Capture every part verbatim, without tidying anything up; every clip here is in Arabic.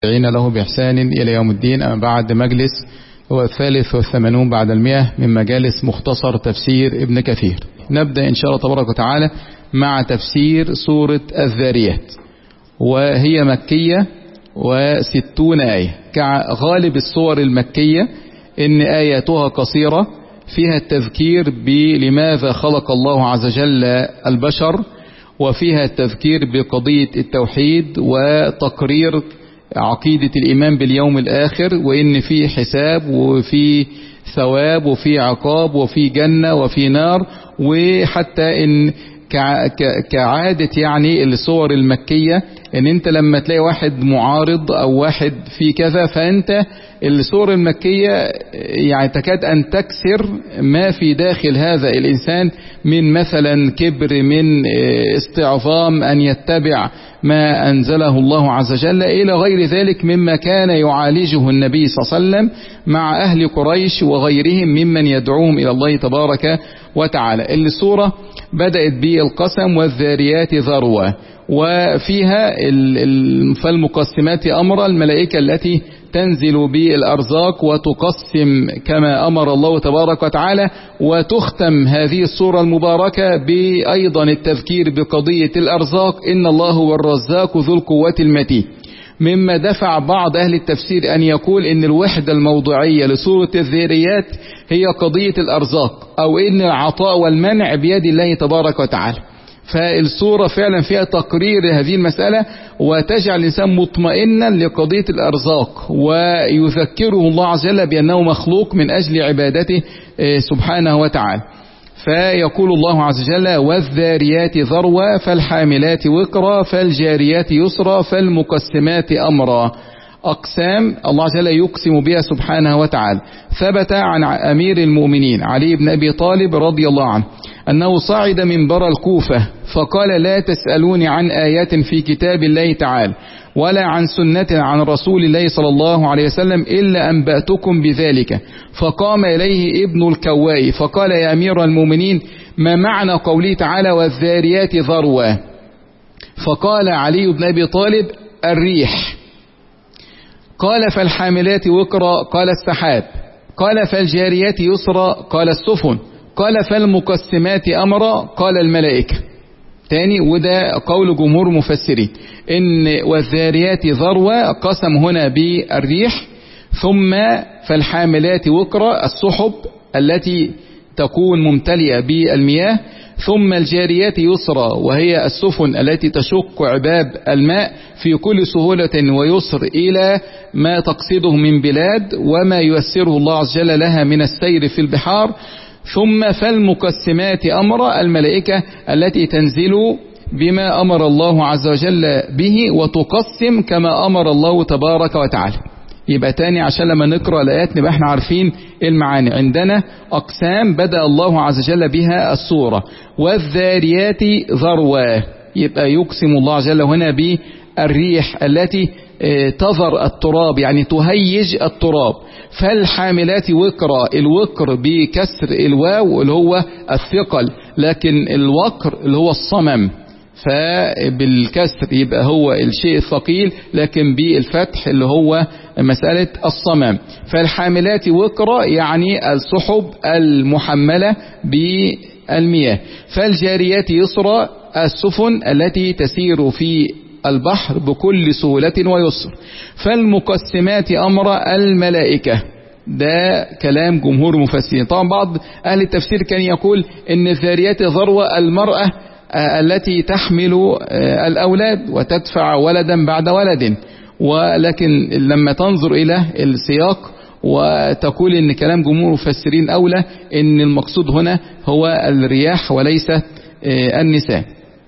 عين له بإحسان إلى يوم الدين. أما بعد، مجلس هو الثالث والثمانون بعد المئة من مجالس مختصر تفسير ابن كثير. نبدأ إن شاء الله تبارك وتعالى مع تفسير سورة الذاريات، وهي مكية وستون آية. كغالب السور المكية إن آياتها قصيرة، فيها التذكير بلماذا خلق الله عز وجل البشر، وفيها التذكير بقضية التوحيد وتقرير عقيدة الإيمان باليوم الآخر، وإن في حساب وفي ثواب وفي عقاب وفي جنة وفي نار. وحتى إن كعادة يعني الصور المكية إن أنت لما تلاقي واحد معارض أو واحد في كذا، فأنت الصور المكية يعني تكاد أن تكسر ما في داخل هذا الإنسان من مثلا كبر، من استعظام أن يتبع ما أنزله الله عز وجل إلى غير ذلك مما كان يعالجه النبي صلى الله عليه وسلم مع أهل قريش وغيرهم ممن يدعوهم إلى الله تبارك وتعالى. السورة بدأت بالقسم والذاريات ذروة، وفيها فالمقسمات أمر الملائكة التي تنزل بالأرزاق وتقسم كما أمر الله تبارك وتعالى. وتختم هذه السورة المباركة بأيضا التذكير بقضية الأرزاق، إن الله هو الرزاق ذو القوة المتين، مما دفع بعض أهل التفسير أن يقول إن الوحدة الموضوعية لسورة الذاريات هي قضية الأرزاق، أو إن العطاء والمنع بيد الله تبارك وتعالى. فالسورة فعلا فيها تقرير هذه المسألة، وتجعل الإنسان مطمئنا لقضية الأرزاق، ويذكره الله عز وجل بأنه مخلوق من أجل عبادته سبحانه وتعالى. فيقول الله عز وجل: والذاريات ذروة فالحاملات وقرا فالجاريات يسرا فالمقسمات أمرا. أقسام الله عز وجل يقسم بها سبحانه وتعالى. ثبت عن أمير المؤمنين علي بن أبي طالب رضي الله عنه أنه صعد منبر الكوفة فقال: لا تسألوني عن آيات في كتاب الله تعالى ولا عن سنة عن رسول الله صلى الله عليه وسلم إلا أنبأتكم بذلك. فقام إليه ابن الكواء فقال: يا أمير المؤمنين، ما معنى قوله تعالى والذاريات ذروة؟ فقال علي بن أبي طالب: الريح. قال: فالحاملات وقرا؟ قال: السحاب. قال: فالجاريات يسرا؟ قال: السفن. قال: فالمقسمات أمرا؟ قال: الملائكة. تاني، وده قول جمهور مفسرين إن والذاريات ذروة قسم هنا بالريح، ثم فالحاملات وقرا السحب التي تكون ممتلئة بالمياه، ثم الجاريات يسرا وهي السفن التي تشق عباب الماء في كل سهولة ويسر إلى ما تقصده من بلاد وما ييسره الله عز وجل لها من السير في البحار. ثم فالمقسمات أمر الملائكة التي تنزل بما أمر الله عز وجل به وتقسم كما أمر الله تبارك وتعالى. يبقى تاني عشان لما نقرأ الآيات نبقى احنا عارفين المعاني. عندنا أقسام بدأ الله عز وجل بها السورة. والذاريات ذروة، يبقى يقسم الله عز وجل هنا بالريح التي تذر التراب يعني تهيج التراب. فالحاملات وقرا، الوقر بكسر الواو اللي هو الثقل، لكن الوقر اللي هو الصمم، فبالكسر يبقى هو الشيء الثقيل، لكن بالفتح اللي هو مسألة الصمم. فالحاملات وقرا يعني السحب المحملة بالمياه. فالجاريات يسرا السفن التي تسير في البحر بكل سهولة ويسر. فالمقسمات أمر الملائكة. ده كلام جمهور مفسرين. طبعا بعض أهل التفسير كان يقول إن الذاريات ذروة المرأة التي تحمل الأولاد وتدفع ولدا بعد ولد، ولكن لما تنظر إلى السياق وتقول إن كلام جمهور مفسرين أولى، إن المقصود هنا هو الرياح وليس النساء.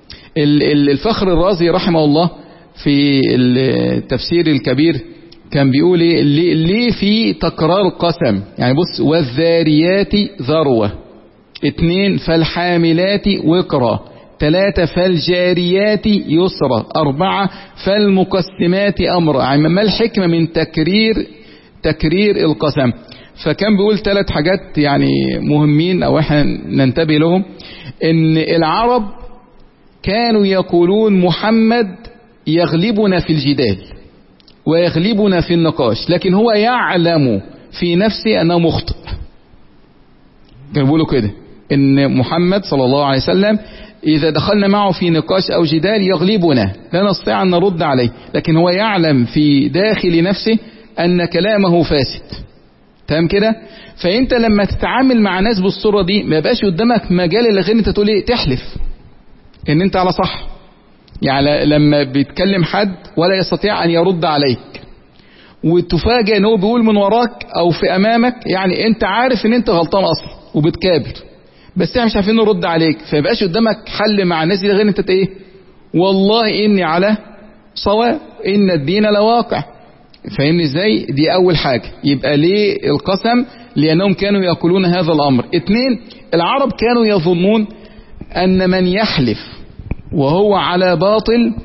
الفخر الرازي رحمه الله في التفسير الكبير كان بيقول ليه في تكرار قسم. يعني بص: والذاريات ذروة، اثنين فالحاملات وقرا، ثلاثة فالجاريات يسرا، أربعة فالمقسمات أمرا. يعني ما الحكمة من تكرير تكرير القسم؟ فكان بيقول ثلاث حاجات يعني مهمين أو احنا ننتبه لهم. إن العرب كانوا يقولون محمد يغلبنا في الجدال، ويغلبنا في النقاش، لكن هو يعلم في نفسه أنه مخطئ. كانوا بيقولوا كده إن محمد صلى الله عليه وسلم إذا دخلنا معه في نقاش أو جدال يغلبنا، لا نستطيع أن نرد عليه، لكن هو يعلم في داخل نفسه أن كلامه فاسد. تمام كده؟ فأنت لما تتعامل مع ناس بالصورة دي ما يبقاش قدامك مجال إلا غير أنت تقول إيه؟ تحلف إن أنت على صح. يعني لما بيتكلم حد ولا يستطيع أن يرد عليك وتفاجئ إن هو بيقول من وراك أو في أمامك، يعني أنت عارف إن أنت غلطان أصلا وبتكابر، بس احنا مش عارفين نرد عليك، فيبقاش قدامك حل مع الناس دي غير انت ايه؟ والله اني على صواب، ان الدين لواقع. فاهمني ازاي؟ دي اول حاجة. يبقى ليه القسم؟ لانهم كانوا يقولون هذا الامر. اتنين، العرب كانوا يظنون ان من يحلف وهو على باطل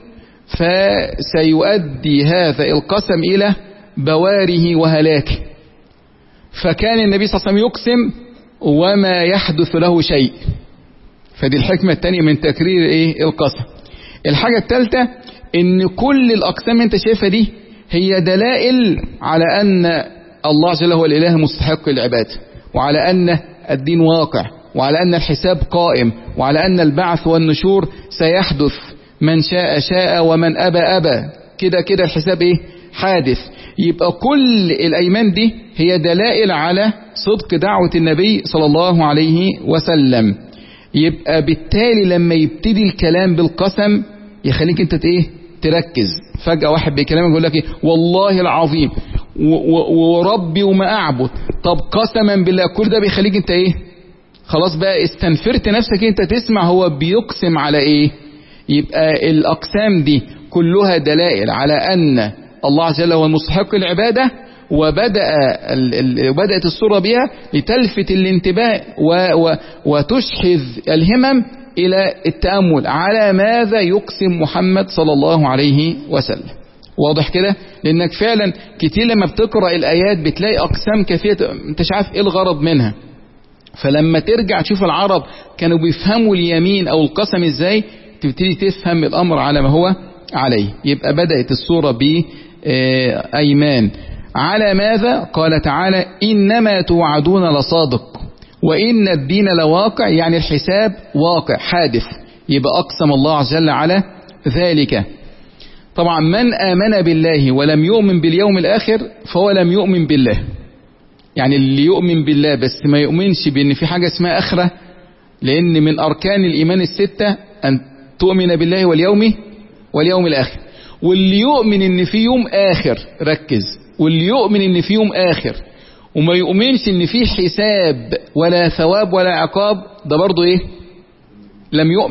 فسيؤدي هذا القسم الى بواره وهلاكه، فكان النبي صلى الله عليه وسلم يقسم وما يحدث له شيء. فدي الحكمة الثانية من تكرير ايه؟ القسم. الحاجة الثالثة ان كل الاقسام انت شايفها دي هي دلائل على ان الله جل هو الاله المستحق للعبادة، وعلى ان الدين واقع، وعلى ان الحساب قائم، وعلى ان البعث والنشور سيحدث، من شاء شاء ومن ابى ابى، كده كده الحساب ايه؟ حادث. يبقى كل الايمان دي هي دلائل على صدق دعوة النبي صلى الله عليه وسلم. يبقى بالتالي لما يبتدي الكلام بالقسم يخليك انت ايه؟ تركز. فجأة واحد بكلامك يقول لك ايه؟ والله العظيم وربي وما اعبد. طب قسما بالله، كل ده بيخليك انت ايه؟ خلاص بقى استنفرت نفسك انت تسمع هو بيقسم على ايه. يبقى الاقسام دي كلها دلائل على ان الله جل هو المستحق العبادة، وبدأ بدأت السورة بها لتلفت الانتباه وتشحذ الهمم إلى التأمل على ماذا يقسم محمد صلى الله عليه وسلم. واضح كده؟ لأنك فعلا كتير لما بتقرأ الآيات بتلاقي أقسام كثيرة انت مش عارف إيه الغرض منها، فلما ترجع تشوف العرب كانوا بيفهموا اليمين أو القسم إزاي تبتدي تفهم الأمر على ما هو عليه. يبقى بدأت السورة بأيمان على ماذا؟ قال تعالى إنما توعدون لصادق وإن الدين لواقع، يعني الحساب واقع حادث. يبقى أقسم الله عز وجل على ذلك. طبعا من آمن بالله ولم يؤمن باليوم الآخر فهو لم يؤمن بالله. يعني اللي يؤمن بالله بس ما يؤمنش بأن في حاجة اسمها آخرة، لأن من أركان الإيمان الستة أن تؤمن بالله واليوم واليوم الآخر. واللي يؤمن ان في يوم آخر، ركز، واللي يؤمن ان في يوم آخر وما يؤمنش ان في حساب ولا ثواب ولا عقاب، ده برضو ايه؟ لم يؤمن.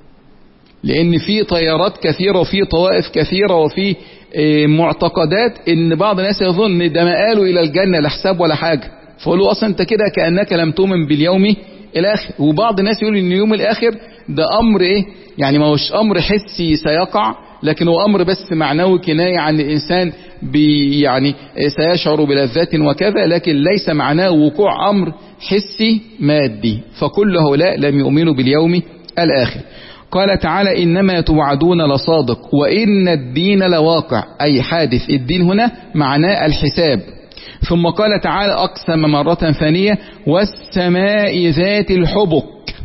لان في طيارات كثيرة وفي طوائف كثيرة وفي ايه معتقدات ان بعض الناس يظن ده ما قالوا الى الجنة لا حساب ولا حاجة، فقالوا اصلا انت كده كأنك لم تؤمن باليوم الاخر. وبعض الناس يقول ان يوم الاخر ده امر ايه؟ يعني ما هوش امر حسي سيقع، لكن هو امر بس معنوي كناية عن الانسان بي يعني سيشعر بلذات وكذا، لكن ليس معناه وقوع امر حسي مادي. فكل هؤلاء لم يؤمنوا باليوم الاخر. قال تعالى انما توعدون لصادق وان الدين لواقع، اي حادث. الدين هنا معناه الحساب. ثم قال تعالى اقسم مرة ثانية والسماء ذات الحبك.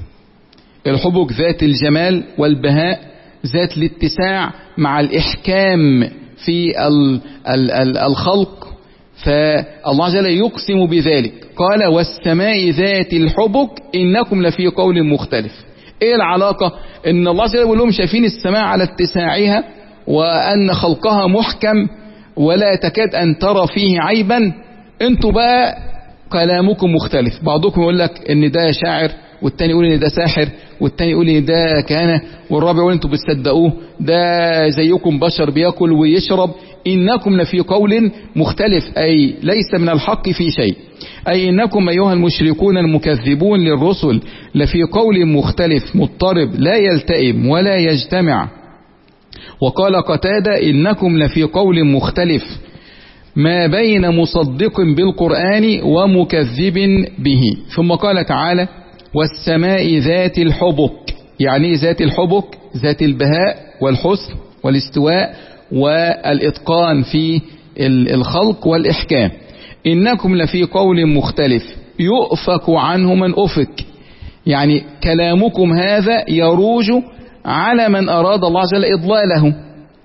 الحبك ذات الجمال والبهاء، ذات الاتساع مع الإحكام في ال ال ال الخلق. فالله جل يقسم بذلك. قال والسماء ذات الحبك إنكم لفي قول مختلف. ايه العلاقة؟ ان الله جل يقول لهم شايفين السماء على اتساعها وان خلقها محكم ولا تكاد ان ترى فيه عيبا، انتوا بقى كلامكم مختلف. بعضكم يقول لك ان ده شاعر، والتاني يقول ان ده ساحر، والتاني يقول ان ده كهنة، والرابع يقول انتوا بتصدقوه، ده زيكم بشر بياكل ويشرب. انكم لفي قول مختلف، اي ليس من الحق في شيء. اي انكم ايها المشركون المكذبون للرسل لفي قول مختلف مضطرب لا يلتئم ولا يجتمع. وقال قتادة انكم لفي قول مختلف ما بين مصدق بالقرآن ومكذب به. ثم قال تعالى والسماء ذات الحبك. يعني ذات الحبك؟ ذات البهاء والحسن والاستواء والإتقان في الخلق والإحكام. إنكم لفي قول مختلف يؤفك عنه من أفك، يعني كلامكم هذا يروج على من أراد الله جل إضلاله.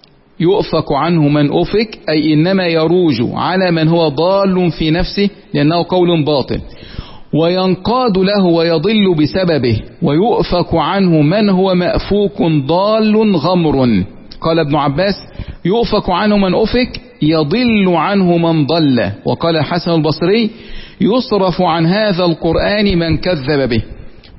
يؤفك عنه من أفك أي إنما يروج على من هو ضال في نفسه لأنه قول باطل، وينقاد له ويضل بسببه. ويؤفك عنه من هو مأفوك ضال غمر. قال ابن عباس يؤفك عنه من أفك يضل عنه من ضل. وقال الحسن البصري يصرف عن هذا القرآن من كذب به.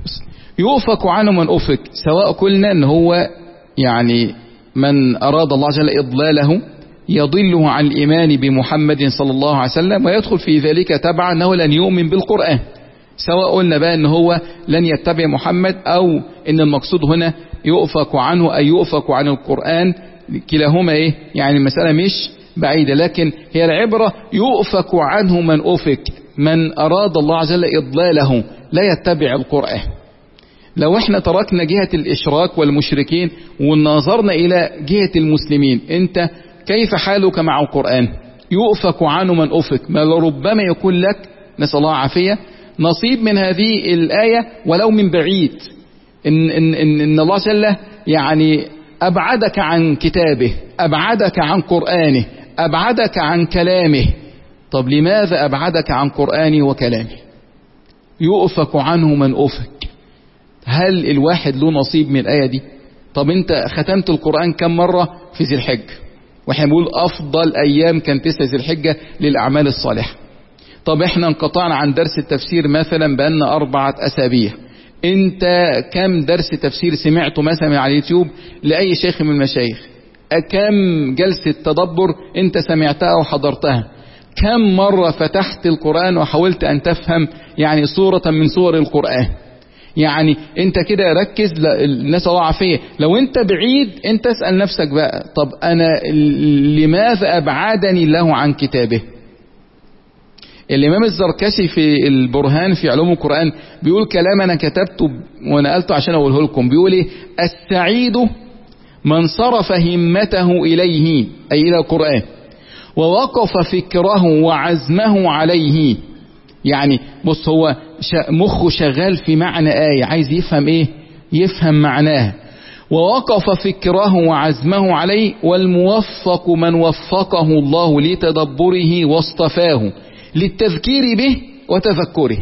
يؤفك عنه من أفك، سواء قلنا ان هو يعني من أراد الله جل إضلاله يضله عن الإيمان بمحمد صلى الله عليه وسلم، ويدخل في ذلك تبعا أنه لن يؤمن بالقرآن، سواء قلنا بقى ان هو لن يتبع محمد أو ان المقصود هنا يؤفك عنه أي يؤفك عن القرآن. كلاهما ايه يعني المسألة مش بعيدة، لكن هي العبرة يؤفك عنه من أفك، من أراد الله جل إضلاله لا يتبع القرآن. لو احنا تركنا جهة الإشراك والمشركين ونظرنا إلى جهة المسلمين، انت كيف حالك مع القرآن؟ يؤفك عنه من أفك، ما ربما يكون لك نسأل الله عافية نصيب من هذه الآية ولو من بعيد، إن, إن, إن, إن الله جل يعني أبعدك عن كتابه، أبعدك عن قرآنه، أبعدك عن كلامه. طب لماذا أبعدك عن قرآنه وكلامه؟ يؤفك عنه من أفك. هل الواحد له نصيب من الآية دي؟ طب انت ختمت القرآن كم مرة في ذي الحجة؟ واحنا بنقول أفضل أيام كان تسع ذي الحجة للأعمال الصالحة. طب احنا انقطعنا عن درس التفسير مثلا بقالنا أربعة أسابيع، انت كم درس تفسير سمعته مثلا على اليوتيوب لأي شيخ من المشايخ؟ كم جلسة تدبر انت سمعتها وحضرتها؟ كم مرة فتحت القرآن وحاولت أن تفهم يعني صورة من صور القرآن؟ يعني انت كده ركز، نسأل الله عافية. لو انت بعيد انت اسأل نفسك بقى، طب انا لماذا ابعدني الله عن كتابه؟ الامام الزركشي في البرهان في علوم القرآن بيقول كلام انا كتبته ونقلته عشان اقوله لكم. بيقول ايه؟ السعيد من صرف همته اليه اي الى القرآن ووقف فكره وعزمه عليه. يعني بص، هو مخه شغال في معنى آية، عايز يفهم ايه؟ يفهم معناها. ووقف فكره وعزمه عليه. والموفق من وفقه الله لتدبره واصطفاه للتذكير به وتذكره.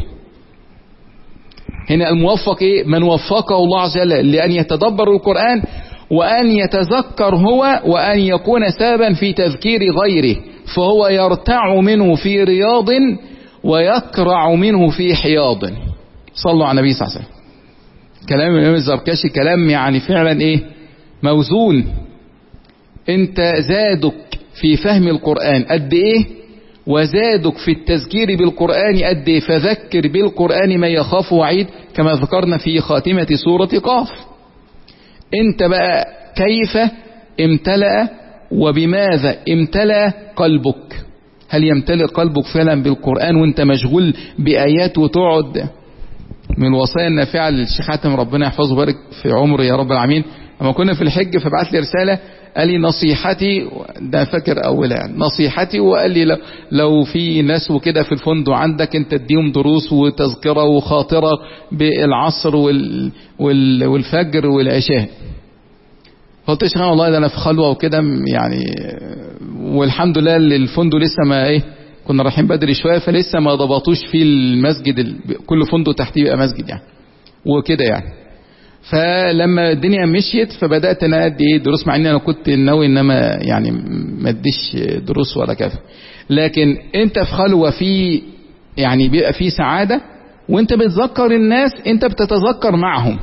هنا الموفق ايه؟ من وفقه الله عز وجل لأن يتدبر القرآن وأن يتذكر هو وأن يكون سببا في تذكير غيره، فهو يرتع منه في رياض ويكرع منه في حياض. صلوا على النبي صلى الله عليه وسلم. كلام الإمام الزركشي كلام يعني فعلا ايه؟ موزون. انت زادك في فهم القرآن قد ايه، وزادك في التذكير بالقرآن قد ايه. فذكر بالقرآن ما يخاف وعيد كما ذكرنا في خاتمة سورة قاف. انت بقى كيف امتلأ وبماذا امتلأ قلبك؟ هل يمتلئ قلبك فعلا بالقرآن وانت مشغول بآيات وتقعد؟ من الوصايا النافعة للشيخ حاتم ربنا يحفظه ويبارك في عمره يا رب العالمين، لما كنا في الحج فبعت لي رسالة قال لي نصيحتي، ده فاكر أولها يعني نصيحتي، وقال لي لو, لو في ناس وكده في الفندق عندك انت تديهم دروس وتذكرة وخاطرة بالعصر وال وال والفجر والعشاء. قلت يا شيخ والله ده انا في خلوة وكده يعني، والحمد لله الفندق لسه ما ايه، كنا رايحين بدري شوية فلسه ما ضبطوش في المسجد، كل فندق تحتيه بقى مسجد يعني وكده يعني. فلما الدنيا مشيت فبدأت انا ادي ايه دروس، مع ان انا كنت ناوي انما يعني ما اديش دروس ولا كذا. لكن انت في خلوة في يعني بيبقى في سعادة، وانت بتذكر الناس انت بتتذكر معهم.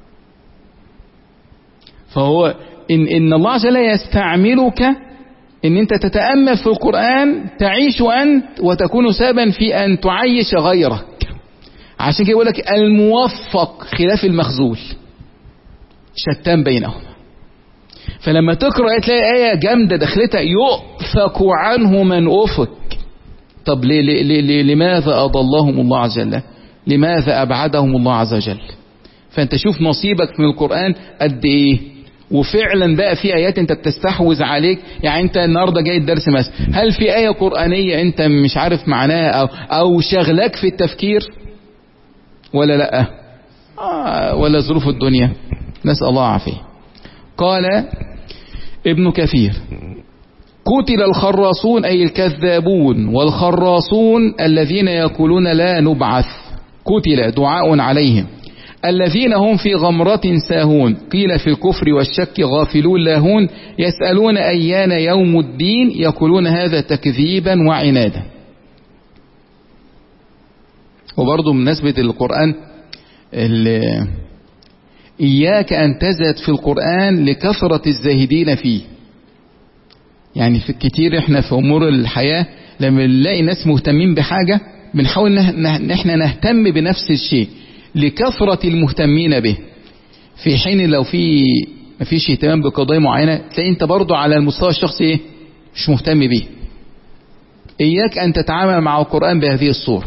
فهو ان, إن الله جل يستعملك ان انت تتأمل في القرآن تعيش انت وتكون سببا في ان تعيش غيرك. عشان كده يقول لك الموفق خلاف المخذول، شتان بينهما. فلما تقرأ تلاقي آية جامدة دخلتها يؤفك عنه من أفك. طب ليه ليه ليه ليه لماذا أضلهم الله عز وجل؟ لماذا أبعدهم الله عز وجل؟ فأنت شوف نصيبك من القرآن قد إيه، وفعلا بقى في آيات انت بتستحوذ عليك. يعني انت النهاردة جاي الدرس مثلا، هل في آية قرآنية انت مش عارف معناها او, أو شغلك في التفكير ولا لا؟ آه ولا ظروف الدنيا، نسأل الله عافية. قال ابن كثير: قتل الخراصون أي الكذابون، والخراصون الذين يقولون لا نبعث، قتل دعاء عليهم، الذين هم في غمرة ساهون، قيل في الكفر والشك غافلون لاهون، يسألون أيان يوم الدين، يقولون هذا تكذيبا وعنادا. وبرضه بمناسبة القرآن، إياك أن تزهد في القرآن لكثرة الزاهدين فيه. يعني في كتير احنا في أمور الحياة لما نلاقي ناس مهتمين بحاجة بنحاول ان احنا نهتم بنفس الشيء لكثرة المهتمين به، في حين لو في مفيش اهتمام بقضايا معينة تلاقي انت برضو على المستوى الشخصي ايه مش مهتم به. إياك أن تتعامل مع القرآن بهذه الصورة.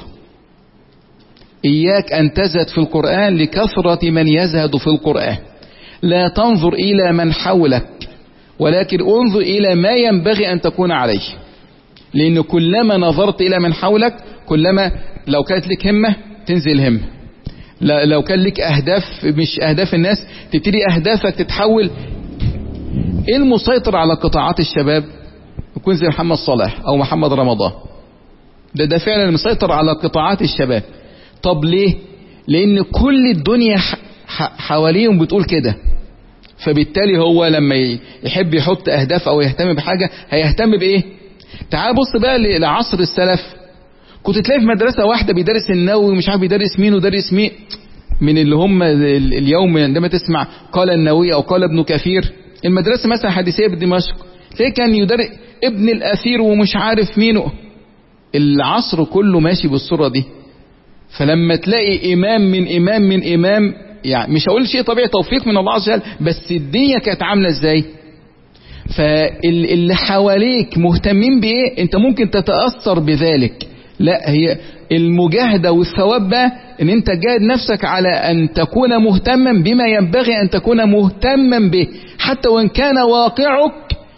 إياك أن تزهد في القرآن لكثرة من يزهد في القرآن. لا تنظر إلى من حولك، ولكن انظر إلى ما ينبغي أن تكون عليه. لأن كلما نظرت إلى من حولك كلما لو كانت لك همة تنزل همة، لو كان لك أهداف مش أهداف الناس تبتدي أهدافك تتحول. إيه المسيطر على قطاعات الشباب؟ يكون زي محمد صلاح أو محمد رمضان، ده ده فعلا المسيطر على قطاعات الشباب. طب ليه؟ لأن كل الدنيا حواليهم بتقول كده، فبالتالي هو لما يحب يحط أهداف أو يهتم بحاجة هيهتم بإيه؟ تعال بص بقى لعصر السلف، كنت تلاقي في مدرسة واحدة بيدرس النووي ومش عارف بيدرس مين ودرس مين من اللي هم اليوم عندما تسمع قال النووي أو قال ابن كثير. المدرسة مثلا حديثية بدمشق تلاقي كان يدرس ابن الأثير ومش عارف مينه. العصر كله ماشي بالصورة دي. فلما تلاقي إمام من إمام من إمام، يعني مش هقول شيء طبيعي توفيق من الله عز وجل، بس الدنيا كانت عاملة ازاي؟ فاللي حواليك مهتمين بإيه انت ممكن تتأثر بذلك. لا، هي المجاهدة والثواب بقى ان انت جاهد نفسك على ان تكون مهتما بما ينبغي ان تكون مهتما به، حتى وان كان واقعك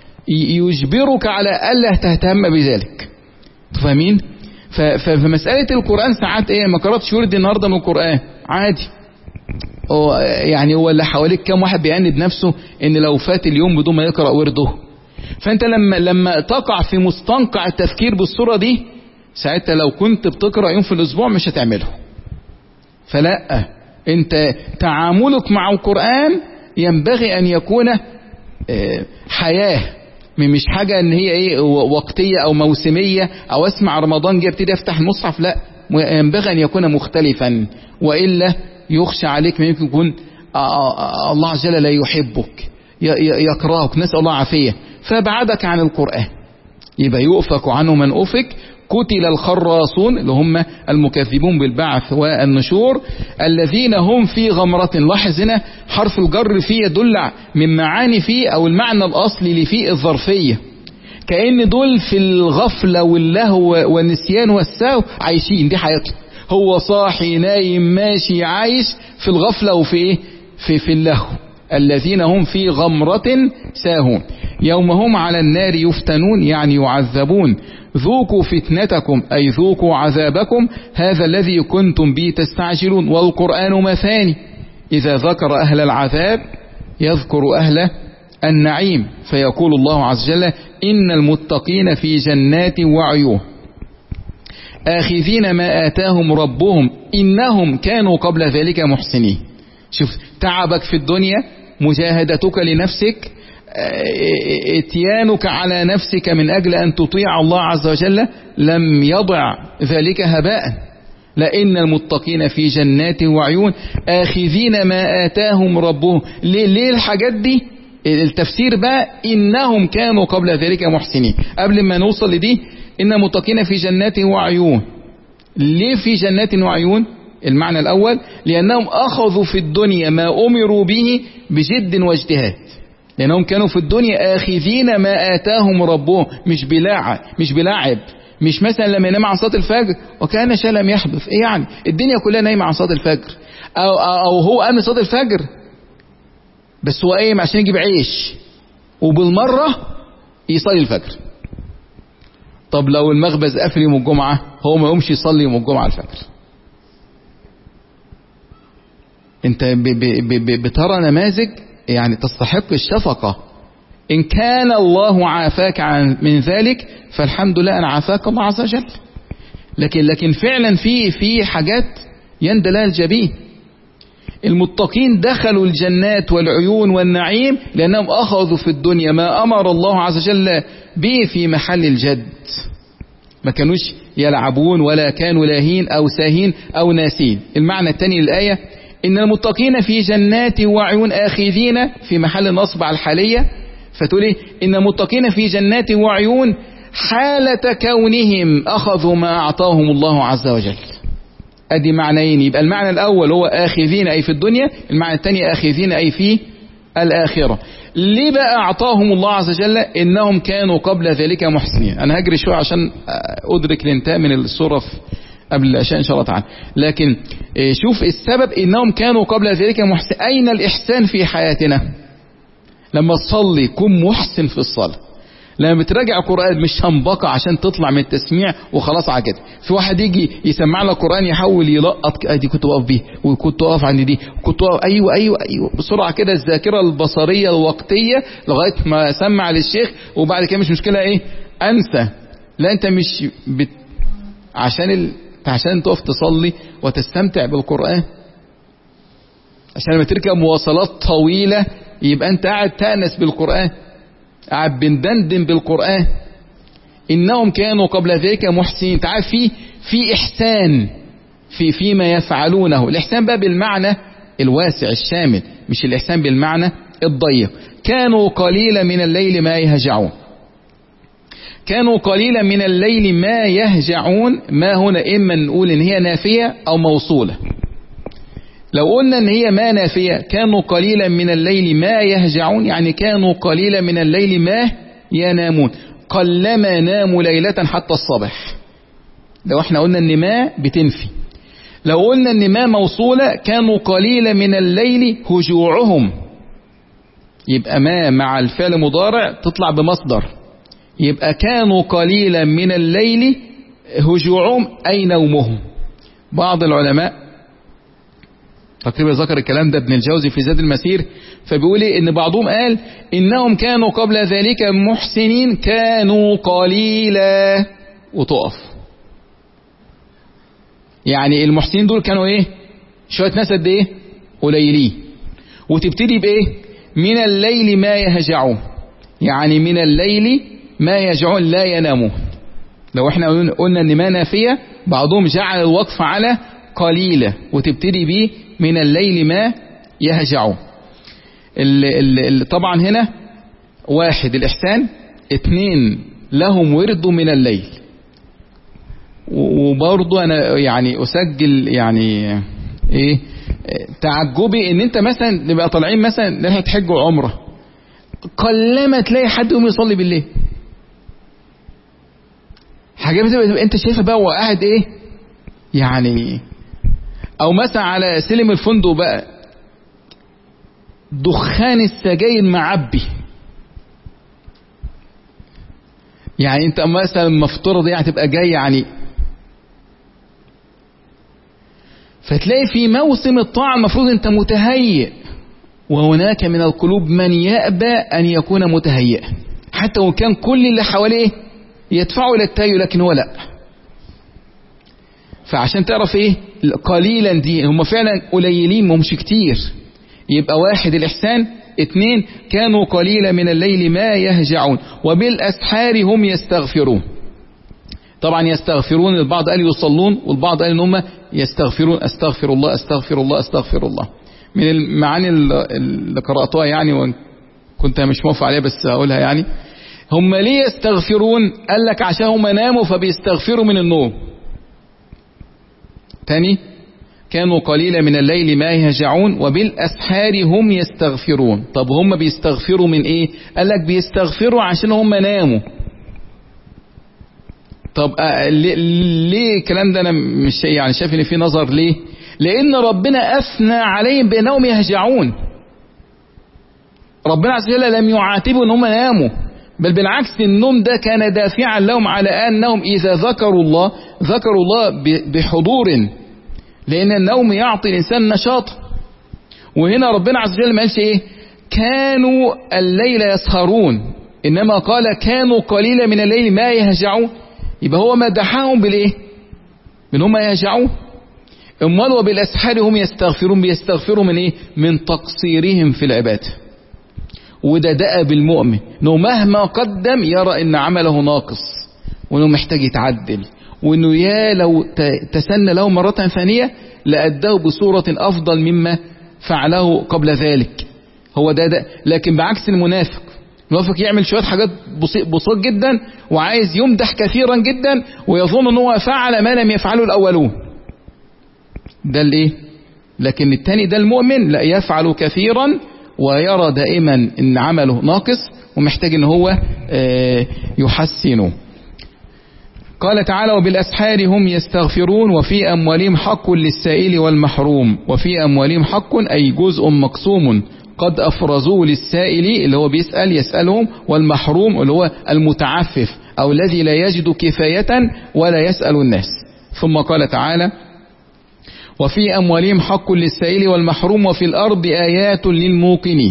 يجبرك على ألا تهتم بذلك. فاهمين؟ فمسألة القرآن ساعات ايه ما قرأتش ورد النهاردة من القرآن عادي، هو يعني هو اللي حواليك كم واحد بيعند نفسه ان لو فات اليوم بدون ما يقرأ ورده. فانت لما لما تقع في مستنقع التفكير بالصورة دي ساعتها لو كنت بتقرأ يوم في الاسبوع مش هتعمله. فلا، انت تعاملك مع القرآن ينبغي ان يكون حياة، مش حاجة ان هي ايه وقتية او موسمية او اسمع رمضان جاي ابتدي افتح المصحف. لا، ينبغي ان يكون مختلفا، وإلا يخشى عليك من يمكن يكون الله عز وجل لا يحبك يكرهك، نسأل الله عافية، فابعدك عن القرآن. يبقى يؤفك عنه من أفك. قتل الخراصون اللي هم المكذبون بالبعث والنشور، الذين هم في غمرة. لاحظ هنا حرف الجر فيه يدل من معاني فيه او المعنى الاصلي اللي فيه الظرفية، كأن دول في الغفلة واللهو والنسيان والسهو عايشين، دي حياتهم. هو صاحي نايم ماشي عايش في الغفلة وفي ايه في, في اللهو. الذين هم في غمرة ساهون يوم هم على النار يفتنون، يعني يعذبون. ذوقوا فتنتكم أي ذوقوا عذابكم، هذا الذي كنتم به تستعجلون. والقرآن مثاني، إذا ذكر أهل العذاب يذكر أهل النعيم، فيقول الله عز وجل إن المتقين في جنات وعيون آخذين ما آتاهم ربهم إنهم كانوا قبل ذلك محسنين. شوف تعبك في الدنيا، مجاهدتك لنفسك، اتيانك على نفسك من أجل أن تطيع الله عز وجل لم يضع ذلك هباء. لأن المتقين في جنات وعيون آخذين ما آتاهم ربهم. ليه, ليه الحاجات دي؟ التفسير بقى إنهم كانوا قبل ذلك محسنين. قبل ما نوصل لدي، إن المتقين في جنات وعيون. ليه في جنات وعيون؟ المعنى الأول لأنهم أخذوا في الدنيا ما أمروا به بجد واجتهاد، لأنهم كانوا في الدنيا آخذين ما آتاهم ربهم، مش بلاعب مش بلاعب مش مثلا لما ينام عن صلاة الفجر وكان شيء لم يحدث. إيه يعني الدنيا كلها نايمة عن صلاة الفجر، أو, أو هو قام صلاة الفجر بس هو قايم عشان يجيب عيش وبالمرة يصلي الفجر. طب لو المخبز قفل يوم الجمعة هو ما يقومش يصلي يوم الجمعة الفجر. انت ب ب ب بترى نماذج يعني تستحق الشفقة. ان كان الله عافاك عن من ذلك فالحمد لله ان عافاك الله عز وجل. لكن لكن فعلا في في حاجات يندى لها الجبين. المتقين دخلوا الجنات والعيون والنعيم لأنهم أخذوا في الدنيا ما أمر الله عز وجل به في محل الجد. ما كانوش يلعبون ولا كانوا لاهين أو ساهين أو ناسين. المعنى الثاني للآية إن المتقين في جنات وعيون آخذين في محل النصب على الحالية. فتقول إيه؟ إن المتقين في جنات وعيون حالة كونهم أخذوا ما أعطاهم الله عز وجل. ادي معنيين. يبقى المعنى الاول هو اخذين اي في الدنيا، المعنى الثاني اخذين اي في الاخره. ليه بقى اعطاهم الله عز وجل؟ انهم كانوا قبل ذلك محسنين. انا هجري شويه عشان ادرك الانتهاء من السوره قبل العشاء ان شاء الله تعالى. لكن شوف السبب، انهم كانوا قبل ذلك محسنين. اين الاحسان في حياتنا؟ لما تصلي كن محسن في الصلاه. لما بتراجع قرآن مش هنبقى عشان تطلع من التسميع وخلاص على كده. في واحد يجي يسمع لك قرآن يحاول يلقط دي كنت واقف بيه وكنت واقف عند دي وكنت واقف ايوه ايوه ايوه بسرعه كده. الذاكره البصريه الوقتيه لغايه ما اسمع للشيخ وبعد كده مش مشكله ايه انسى. لا انت مش بت... عشان ال... عشان تقف تصلي وتستمتع بالقرآن. عشان لما تركب مواصلات طويله يبقى انت قاعد تأنس بالقرآن، قاعد بندندن بالقرآن. إنهم كانوا قبل ذلك محسنين. تعال في في إحسان في فيما يفعلونه. الإحسان بقى بالمعنى الواسع الشامل، مش الإحسان بالمعنى الضيق. كانوا قليلا من الليل ما يهجعون. كانوا قليلا من الليل ما يهجعون. ما هنا إما نقول إن هي نافية أو موصولة. لو قلنا ان هي ما نافية، كانوا قليلا من الليل ما يهجعون، يعني كانوا قليلا من الليل ما ينامون. قلما ناموا ليلة حتى الصبح. لو احنا قلنا ان ما بتنفي. لو قلنا ان ما موصولة، كانوا قليلا من الليل هجوعهم. يبقى ما مع الفعل مضارع تطلع بمصدر. يبقى كانوا قليلا من الليل هجوعهم أي نومهم. بعض العلماء تقريبا ذكر الكلام ده ابن الجوزي في زاد المسير، فبيقول ان بعضهم قال انهم كانوا قبل ذلك محسنين كانوا قليلا وتقف. يعني المحسنين دول كانوا ايه؟ شويه ناس قد ايه؟ قليلين. وتبتدي بايه؟ من الليل ما يهجعون، يعني من الليل ما يهجعون لا ينامون. لو احنا قلنا ان ما نافيه، بعضهم جعل الوقف على قليلة وتبتدي بيه من الليل ما يهجعون. ال ال طبعا هنا واحد الإحسان، اتنين لهم ورد من الليل. وبرضو أنا يعني أسجل يعني إيه تعجبي إن أنت مثلا نبقى طالعين مثلا ناحية حج وعمرة، قلما تلاقي حد يقوم يصلي بالليل. حاجة بتبقى أنت شايفها بقى وقاعد إيه يعني. او مثلا على سلم الفندق بقى دخان السجاير معبي. يعني انت مثلا مفترض دي هتبقى جاي يعني، فتلاقي في موسم الطاعة المفروض انت متهيئ، وهناك من القلوب من يأبى ان يكون متهيئا حتى وان كان كل اللي حواليه يدفعوا الى التهيؤ لكن هو لا. فعشان تعرف ايه قليلا دي، هم فعلا قليلين ومش كتير. يبقى واحد الإحسان، اتنين كانوا قليلا من الليل ما يهجعون وبالأسحار هم يستغفرون. طبعا يستغفرون البعض قال يصلون والبعض قال ان هم يستغفرون. استغفر الله استغفر الله استغفر الله. من المعاني اللي قرأتها يعني وكنت مش موافق عليها بس هقولها يعني. هم ليه يستغفرون؟ قال لك عشان هم ناموا فبيستغفروا من النوم. تاني كانوا قليلا من الليل ما يهجعون وبالأسحار هم يستغفرون. طب هم بيستغفروا من ايه؟ قال لك بيستغفروا عشان هم ناموا. طب ليه الكلام ده؟ انا مش يعني شايف ان في نظر. ليه؟ لان ربنا اثنى عليهم بانهم يهجعون. ربنا عز وجل لم يعاتبوا ان هم ناموا، بل بالعكس النوم ده كان دافعا لهم على انهم اذا ذكروا الله ذكروا الله بحضور، لان النوم يعطي الانسان نشاط. وهنا ربنا عز وجل ما قالش ايه كانوا الليل يسهرون، انما قال كانوا قليلا من الليل ما يهجعون. يبقى هو مدحهم بالايه؟ من هم يهجعون. امال وبالاسحار هم يستغفرون، بيستغفروا من ايه؟ من تقصيرهم في العباده. وده دأب المؤمن انه مهما قدم يرى ان عمله ناقص، وانه محتاج يتعدل، وانه يا لو تسنى له مرة ثانية لأداه بصورة افضل مما فعله قبل ذلك. هو ده, ده لكن بعكس المنافق، المنافق يعمل شوية حاجات بسيط جدا وعايز يمدح كثيرا جدا ويظن انه فعل ما لم يفعله الاولون. ده الايه؟ لكن التاني ده المؤمن لا، يفعل كثيرا ويرى دائما ان عمله ناقص ومحتاج ان هو يحسنه. قال تعالى وبالأسحار هم يستغفرون وفي أموالهم حق للسائل والمحروم. وفي أموالهم حق أي جزء مقسوم قد أفرزوه للسائل اللي هو بيسأل يسألهم، والمحروم اللي هو المتعفف أو الذي لا يجد كفاية ولا يسأل الناس. ثم قال تعالى وفي أموالهم حق للسائل والمحروم وفي الأرض آيات للموقنين.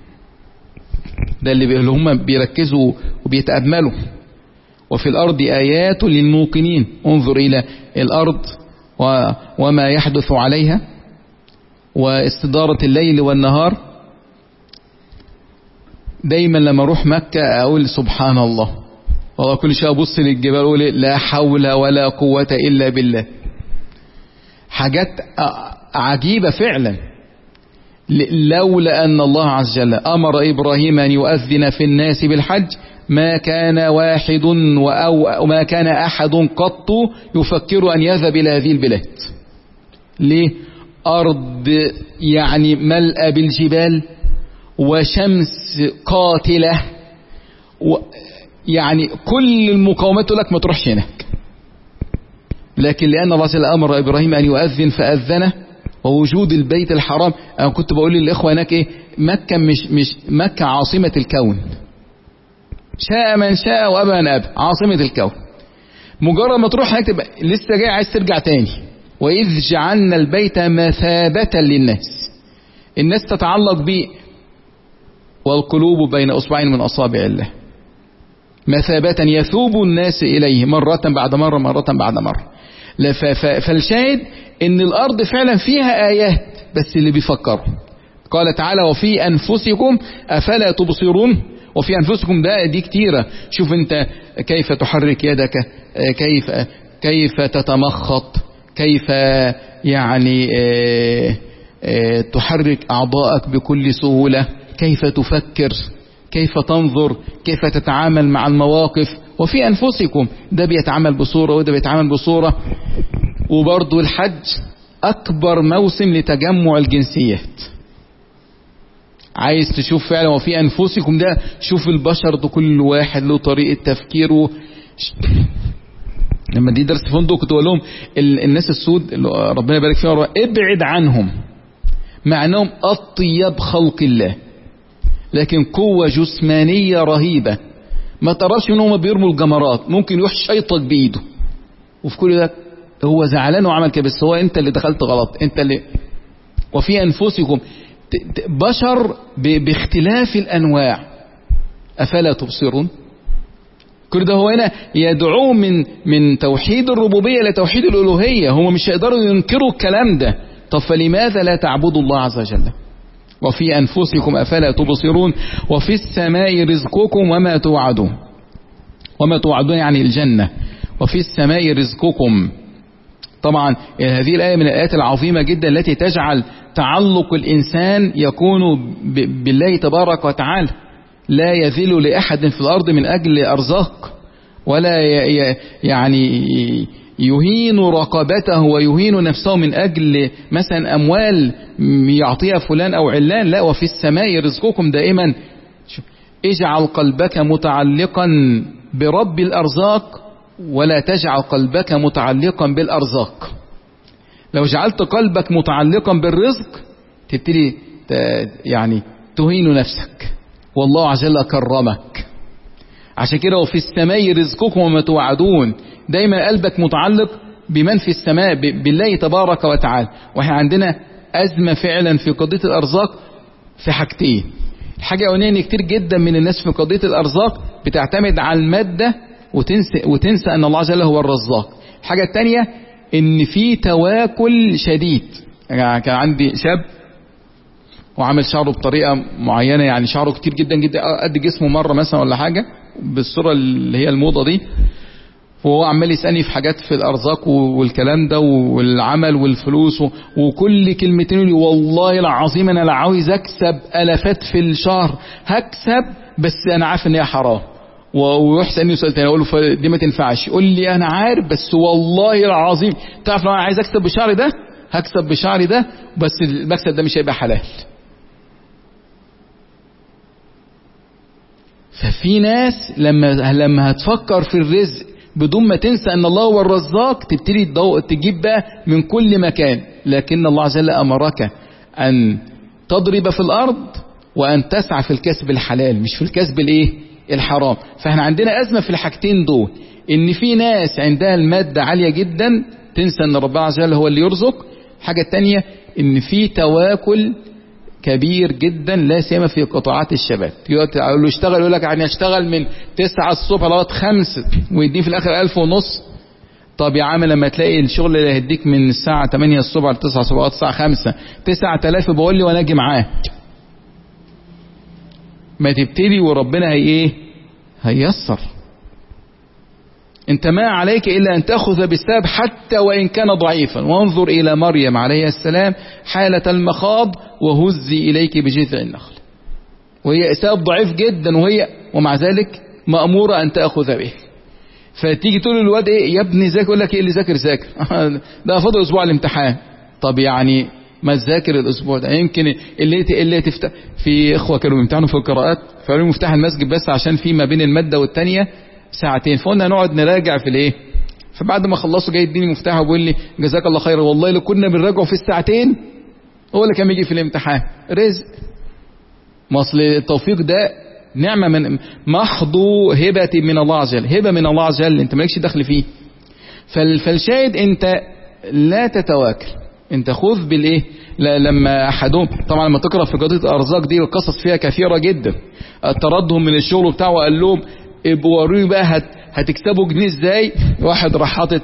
ده اللي هم بيركزوا وبيتأملوا. وفي الأرض آيات للموقنين، انظر إلى الأرض وما يحدث عليها واستدارة الليل والنهار. دايما لما اروح مكة أقول سبحان الله، والله كل شيء أبص للجبال أقول لا حول ولا قوة إلا بالله. حاجات عجيبة فعلا. لولا أن الله عز وجل أمر إبراهيم أن يؤذن في الناس بالحج ما كان واحد أو ما كان أحد قط يفكر أن يذهب إلى هذه البلاد. ليه؟ أرض يعني ملأ بالجبال وشمس قاتلة، يعني كل المقاومات تقول لك ما تروحش هناك. لكن لأن الله تعالى أمر إبراهيم أن يؤذن فأذنه، ووجود البيت الحرام. أنا كنت بقول للإخوة هناك إيه، مكة مش مش مكة عاصمة الكون، شاء من شاء وأبى من أبى، عاصمة الكون. مجرد ما تروح هناك تبقى لسه جاي عايز ترجع تاني. وإذ جعلنا البيت مثابة للناس، الناس تتعلق به والقلوب بين أصبعين من أصابع الله، مثابة يثوب الناس إليه مرة بعد مرة مرة بعد مرة. فالشاهد إن الأرض فعلا فيها آيات، بس اللي بيفكروا. قال تعالى وفي أنفسكم أفلا تبصرون. وفي أنفسكم ده دي كتيرة. شوف أنت كيف تحرك يدك، كيف كيف تتمخط، كيف يعني تحرك أعضائك بكل سهولة، كيف تفكر، كيف تنظر، كيف تتعامل مع المواقف. وفي أنفسكم ده بيتعامل بصورة وده بيتعامل بصورة. وبرضو الحج أكبر موسم لتجمع الجنسيات. عايز تشوف فعلا وفي أنفسكم ده، شوف البشر ده كل واحد له طريقة تفكيره. لما دي درس فندق كنت أقول لهم الناس السود ربنا يبارك فيهم ابعد عنهم، مع أنهم أطيب خلق الله، لكن قوة جسمانية رهيبة. ما تراش انهم بيرموا الجمرات، ممكن يروح شيطك بإيده، وفي كل ده هو زعلان وعمل كده، بس هو انت اللي دخلت غلط، انت اللي. وفي أنفسكم بشر باختلاف الأنواع أفلا تبصرون. كل ده هو هنا يدعوه من من توحيد الربوبية لتوحيد الألوهية. هم مش هيقدروا ينكروا الكلام ده. طب فلماذا لا تعبدوا الله عز وجل؟ وفي أنفسكم أفلا تبصرون وفي السماء رزقكم وما توعدون. وما توعدون يعني الجنة. وفي السماء رزقكم. طبعا هذه الآية من الآيات العظيمة جدا التي تجعل تعلق الإنسان يكون بالله تبارك وتعالى. لا يذل لأحد في الأرض من أجل أرزاق، ولا يعني يهين رقبته ويهين نفسه من أجل مثلا أموال يعطيها فلان أو علان. لا، وفي السماء رزقكم دائما. اجعل قلبك متعلقا برب الأرزاق ولا تجعل قلبك متعلقا بالأرزاق. لو جعلت قلبك متعلقا بالرزق تبتدي يعني تهين نفسك، والله عز وجل كرمك. عشان كده وفي السماء رزقكم وما توعدون، دايما قلبك متعلق بمن في السماء، بالله تبارك وتعالى. واحنا عندنا أزمة فعلا في قضية الأرزاق في حاجتين. الحاجة الأولانية إن كتير جدا من الناس في قضية الأرزاق بتعتمد على المادة وتنسى, وتنسى أن الله عز وجل هو الرزاق. الحاجة الثانية إن في تواكل شديد. يعني كان عندي شاب وعمل شعره بطريقة معينة، يعني شعره كتير جدا جدا قد جسمه مرة مثلا ولا حاجة بالصورة اللي هي الموضة دي، وهو عمال يسألني في حاجات في الأرزاق والكلام ده والعمل والفلوس، وكل كلمتين يقول لي والله العظيم أنا لا عاوز أكسب ألفات في الشهر، هكسب بس أنا عارف إن هي حرام. ويحسن سؤال تاني أقول له دي ما تنفعش، يقول لي أنا عارف بس والله العظيم تعرف لو أنا عايز أكسب بشعري ده هكسب بشعري ده، بس المكسب ده مش هيبقى حلال. ففي ناس لما لما هتفكر في الرزق بدون ما تنسى ان الله هو الرزاق تبتدي تجيب بقى من كل مكان. لكن الله عز وجل امرك ان تضرب في الارض وان تسعى في الكسب الحلال مش في الكسب الايه الحرام. فاحنا عندنا ازمه في الحاجتين دول، ان في ناس عندها الماده عاليه جدا تنسى ان ربنا عز وجل هو اللي يرزق. الحاجه الثانيه ان في تواكل كبير جدا لا سيما في قطاعات الشباب. يقول له اشتغل، يقول لك يعني اشتغل من تسعة الصبح لغايه خمسة ويديه في الاخر ألف ونص. طب يا عم لما تلاقي الشغل اللي هيديك من الساعه تمانية الصبح ل تسعة الصبح لغايه الساعه خمسة تسعة آلاف بقول لي وانا اجي معاك. ما تبتدي وربنا هي ايه هييسر. انت ما عليك الا ان تاخذ بالسبب حتى وان كان ضعيفا. وانظر الى مريم عليه السلام حالة المخاض وهزي اليك بجذع النخل، وهي سبب ضعيف جدا وهي ومع ذلك مأمورة ان تأخذ به. فتيجي تقول للواد ايه يا ابني ذاكر، يقول لك ايه اللي ذاكر ذاكر ده فاضل اسبوع الامتحان. طب يعني ما تذاكر الاسبوع ده، يمكن اللي اللي تفتح في اخوه كانوا بيمتحنوا في القراءات فقالوا مفتاح المسجد بس عشان في ما بين الماده والثانيه ساعتين، فقلنا نقعد نراجع في الايه. فبعد ما خلصوا جاي يديني مفتاح وبيقول لي جزاك الله خير والله اللي كنا بنراجعه في الساعتين هو اللي كان بيجي في الامتحان. رزق، ما اصل التوفيق ده نعمه من محض هبه من الله عز وجل، هبه من الله عز وجل انت مالكش دخل فيه. فالشاهد انت لا تتواكل، انت خذ بالايه. لما احدهم طبعا لما تقرا في قضيه الارزاق دي القصص فيها كثيره جدا، طردهم من الشغل بتاعه وقال لهم ابقوا وروني بقى هت هتكسبوا جنيه ازاي. واحد راح حاطط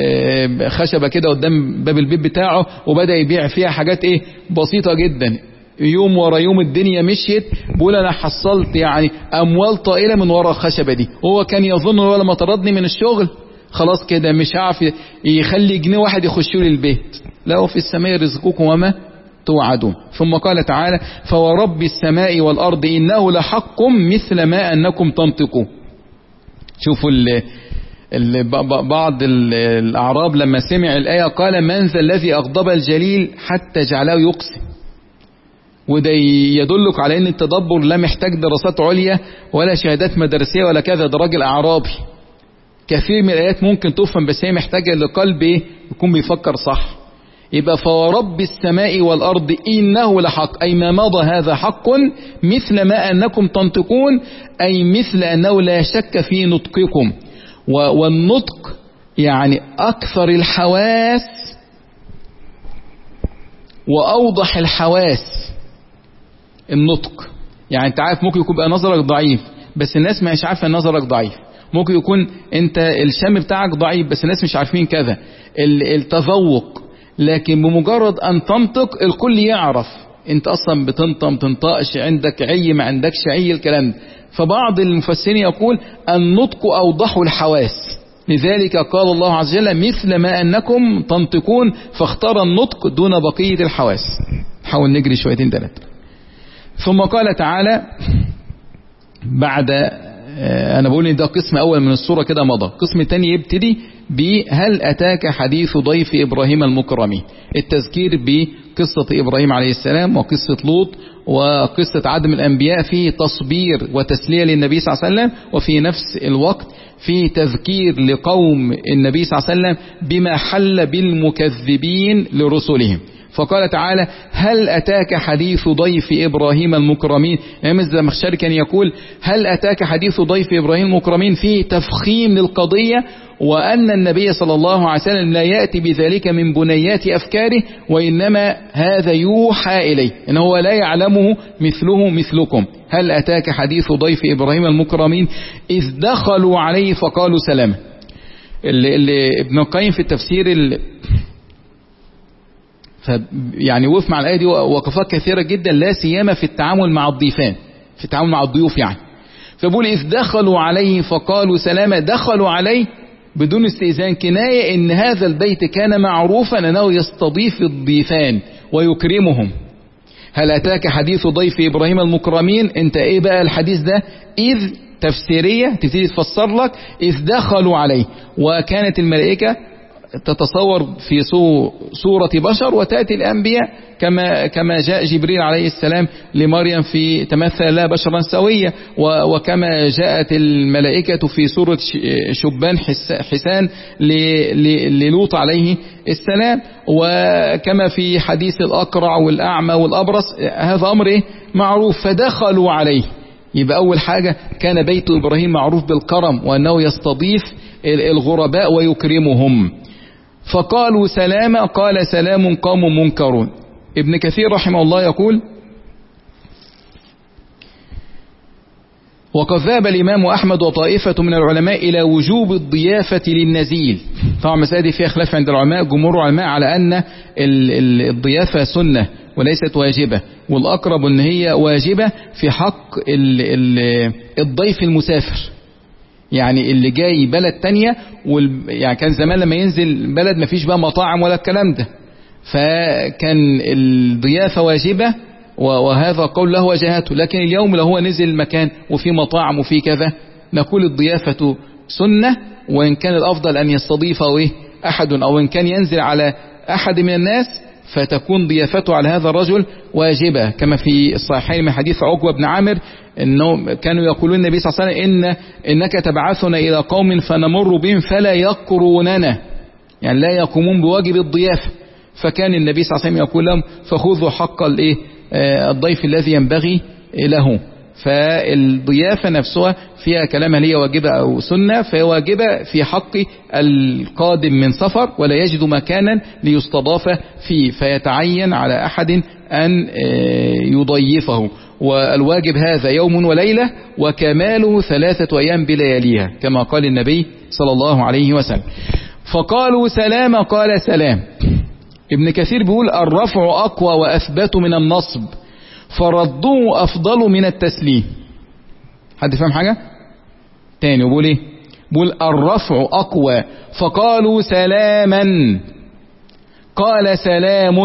خشبه كده قدام باب البيت بتاعه وبدا يبيع فيها حاجات ايه بسيطه جدا. يوم ورا يوم الدنيا مشيت، بقول انا حصلت يعني اموال طائله من ورا الخشبه دي. هو كان يظن هو لما طردني من الشغل خلاص كده مش عارف يخلي جنيه واحد يخش لي البيت. لا، وفي السماء رزقكم وما توعدون. ثم قال تعالى فورب السماء والارض انه لحق مثل ما انكم تنطقون. شوفوا ال ال بعض ال الاعراب لما سمع الايه قال من ذا الذي اغضب الجليل حتى جعله يقسم. وده يدلك على ان التدبر لا محتاج دراسات عليا ولا شهادات مدرسيه ولا كذا، ده راجل اعرابي. كثير من الايات ممكن تفهم بس هي محتاجه لقلب ايه يكون بيفكر صح. يبقى فورب السماء والارض انه لحق، اي ما مضى هذا حق مثل ما انكم تنطقون، اي مثل انه لا شك في نطقكم. والنطق يعني اكثر الحواس واوضح الحواس. النطق يعني انت عارف ممكن يكون بقى نظرك ضعيف بس الناس مش عارفه ان نظرك ضعيف، ممكن يكون انت الشم بتاعك ضعيف بس الناس مش عارفين كذا. التذوق، لكن بمجرد ان تنطق الكل يعرف انت اصلا بتنطق ما تنطقش، عندك عي ما عندكش عي، الكلام ده. فبعض المفسرين يقول النطق اوضح الحواس، لذلك قال الله عز وجل مثل ما انكم تنطقون، فاختار النطق دون بقية الحواس. نحاول نجري شويتين ثلاثة. ثم قال تعالى بعد انا بقول ان ده قسم اول من السورة كده مضى، قسم تاني يبتدي بهل اتاك حديث ضيف ابراهيم المكرمين، التذكير بقصة ابراهيم عليه السلام وقصة لوط وقصة عدم الانبياء، في تصبير وتسلية للنبي صلى الله عليه وسلم، وفي نفس الوقت في تذكير لقوم النبي صلى الله عليه وسلم بما حل بالمكذبين لرسلهم. فقال تعالى هل أتاك حديث ضيف إبراهيم المكرمين. الإمام الزمخشري كان يقول هل أتاك حديث ضيف إبراهيم المكرمين فيه تفخيم للقضية، وأن النبي صلى الله عليه وسلم لا يأتي بذلك من بنيات أفكاره، وإنما هذا يوحى إليه إن هو لا يعلمه مثله مثلكم. هل أتاك حديث ضيف إبراهيم المكرمين إذ دخلوا عليه فقالوا سلاما. اللي, اللي ابن القيم في التفسير اللي يعني وقف مع الآية دي وقفات كثيرة جدا، لا سيما في التعامل مع الضيفان، في التعامل مع الضيوف يعني. فبقول إذ دخلوا عليه فقالوا سلاما، دخلوا عليه بدون استئذان، كناية إن هذا البيت كان معروفا أنه يستضيف الضيفان ويكرمهم. هل أتاك حديث ضيف إبراهيم المكرمين، انت ايه بقى الحديث ده؟ إذ تفسيرية تبتدي تفسر لك إذ دخلوا عليه، وكانت الملائكة تتصور في صورة بشر، وتأتي الأنبياء كما كما جاء جبريل عليه السلام لمريم في تمثل لها بشرا سويا، وكما جاءت الملائكة في صورة شبان حسان للوط عليه السلام، وكما في حديث الأقرع والأعمى والأبرص. هذا أمر إيه؟ معروف. فدخلوا عليه، يبقى أول حاجة كان بيت إبراهيم معروف بالكرم، وأنه يستضيف الغرباء ويكرمهم. فقالوا سلاما، قال سلام قوم منكرون. ابن كثير رحمه الله يقول وقد ذهب الإمام أحمد وطائفة من العلماء إلى وجوب الضيافة للنزيل. طبعا مسألة دي فيها خلاف عند العلماء، جمهور العلماء على أن الضيافة سنة وليست واجبة، والأقرب أن هي واجبة في حق الضيف المسافر، يعني اللي جاي بلد تانية وال... يعني كان زمان لما ينزل بلد ما فيش بقى مطاعم ولا الكلام ده، فكان الضيافة واجبة، وهذا قول له وجهاته. لكن اليوم لو هو نزل مكان وفي مطاعم وفي كذا، نقول الضيافة سنة، وإن كان الأفضل أن يستضيفه إيه أحد، أو إن كان ينزل على أحد من الناس فتكون ضيافته على هذا الرجل واجبة، كما في الصحيحين من حديث عقبة بن عامر إنه كانوا يقولون النبي صلى الله عليه وسلم إن إنك تبعثنا إلى قوم فنمر بهم فلا يقروننا، يعني لا يقومون بواجب الضيافة. فكان النبي صلى الله عليه وسلم يقول لهم فخذوا حق الإيه الضيف الذي ينبغي له. فالضيافة نفسها فيها كلام هل هي واجبة أو سنة، فهي واجبة في حق القادم من سفر ولا يجد مكانا ليستضاف فيه، فيتعين على أحد أن يضيفه. والواجب هذا يوم وليلة، وكماله ثلاثة أيام بلياليها، كما قال النبي صلى الله عليه وسلم. فقالوا سلام، قال سلام. ابن كثير بيقول الرفع أقوى وأثبت من النصب، فردوه أفضل من التسليم. حد فهم حاجة؟ تاني بيقول ايه؟ بيقول الرفع أقوى، فقالوا سلاما، قال سلام،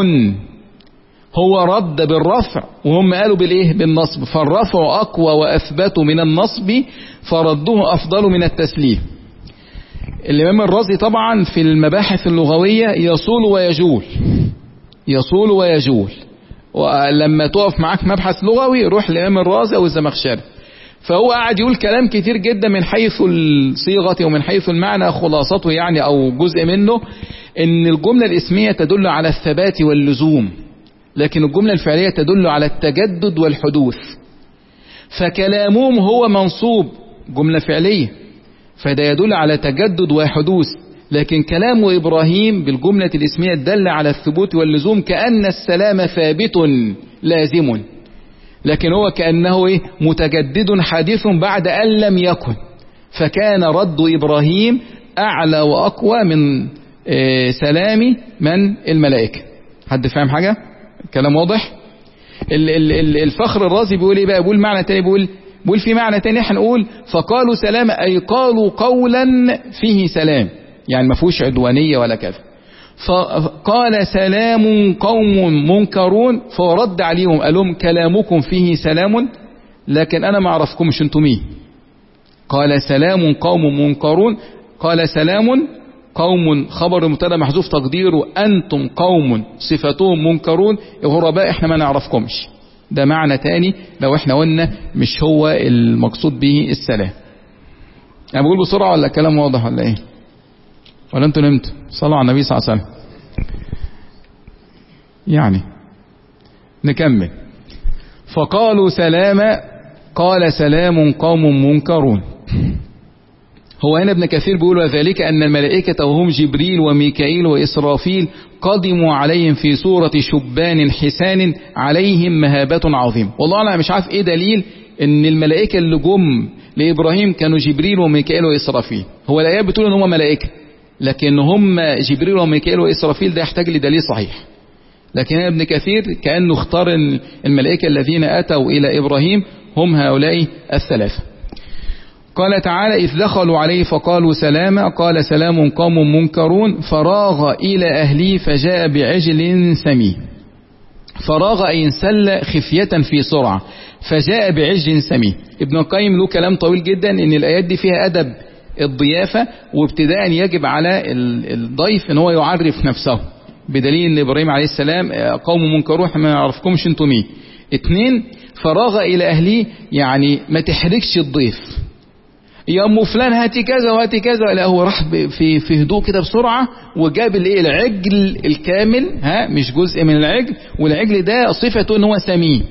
هو رد بالرفع وهم قالوا بالايه؟ بالنصب. فالرفع أقوى وأثبت من النصب، فردوه أفضل من التسليم. الإمام الرازي طبعا في المباحث اللغوية يصول ويجول، يصول ويجول، ولما تقف معاك مبحث لغوي روح لإمام الرازي أو الزمخشري. فهو قاعد يقول كلام كتير جدا من حيث الصيغة ومن حيث المعنى، خلاصته يعني أو جزء منه إن الجملة الاسمية تدل على الثبات واللزوم، لكن الجملة الفعلية تدل على التجدد والحدوث. فكلامهم هو منصوب جملة فعلية، فده يدل على تجدد وحدوث، لكن كلام إبراهيم بالجملة الاسمية دل على الثبوت واللزوم، كأن السلام ثابت لازم، لكن هو كأنه إيه؟ متجدد حادث بعد أن لم يكن. فكان رد إبراهيم أعلى وأقوى من إيه سلام من الملائكة. حد فاهم حاجة؟ كلام واضح؟ الفخر الرازي بيقول إيه بقى؟ بيقول معنى تاني، بيقول بيقول في معنى تاني هنقول فقالوا سلام، أي قالوا قولا فيه سلام، يعني ما فيهوش عدوانية ولا كذا. فقال سلام قوم منكرون، فرد عليهم قال لهم كلامكم فيه سلام، لكن أنا ما أعرفكمش أنتم مين. قال سلام قوم منكرون، قال سلام قوم خبر مبتدا محذوف تقديره أنتم قوم صفتهم منكرون غرباء احنا ما نعرفكمش. ده معنى تاني لو احنا قلنا مش هو المقصود به السلام. انا بقول بسرعة ولا كلام واضح ولا ايه؟ ولا انتوا نمتوا؟ صلوا على النبي صلى الله عليه وسلم. يعني نكمل. فقالوا سلاما قال سلام قوم منكرون. هو هنا ابن كثير بيقول وذلك أن الملائكة وهم جبريل وميكائيل وإسرافيل قدموا عليهم في صورة شبان حسان عليهم مهابة عظيمة. والله أنا مش عارف إيه دليل أن الملائكة اللي جم لإبراهيم كانوا جبريل وميكائيل وإسرافيل. هو الآيات بتقول أن هم ملائكة، لكن هم جبريل وميكائيل وإسرافيل ده يحتاج لدليل صحيح. لكن هنا ابن كثير كأنه اختار الملائكة الذين أتوا إلى إبراهيم هم هؤلاء الثلاثة. قال تعالى إذ دخلوا عليه فقالوا سلاما قال سلام قوم منكرون فراغ إلى أهله فجاء بعجل سمين. فراغ أي انسل خفية في سرعة فجاء بعجل سمين. ابن القيم له كلام طويل جدا إن الآيات دي فيها أدب الضيافة، وابتداء يجب على الضيف إن هو يعرف نفسه، بدليل إن إبراهيم عليه السلام قوم منكرون ما يعرفكمش انتم مين. اتنين فراغ إلى أهله يعني ما تحركش الضيف يا ام فلان هاتي كذا وهاتي كذا، لا هو راح في في هدوء كده بسرعه وجاب الايه العجل الكامل، ها مش جزء من العجل، والعجل ده صفته ان هو سمين.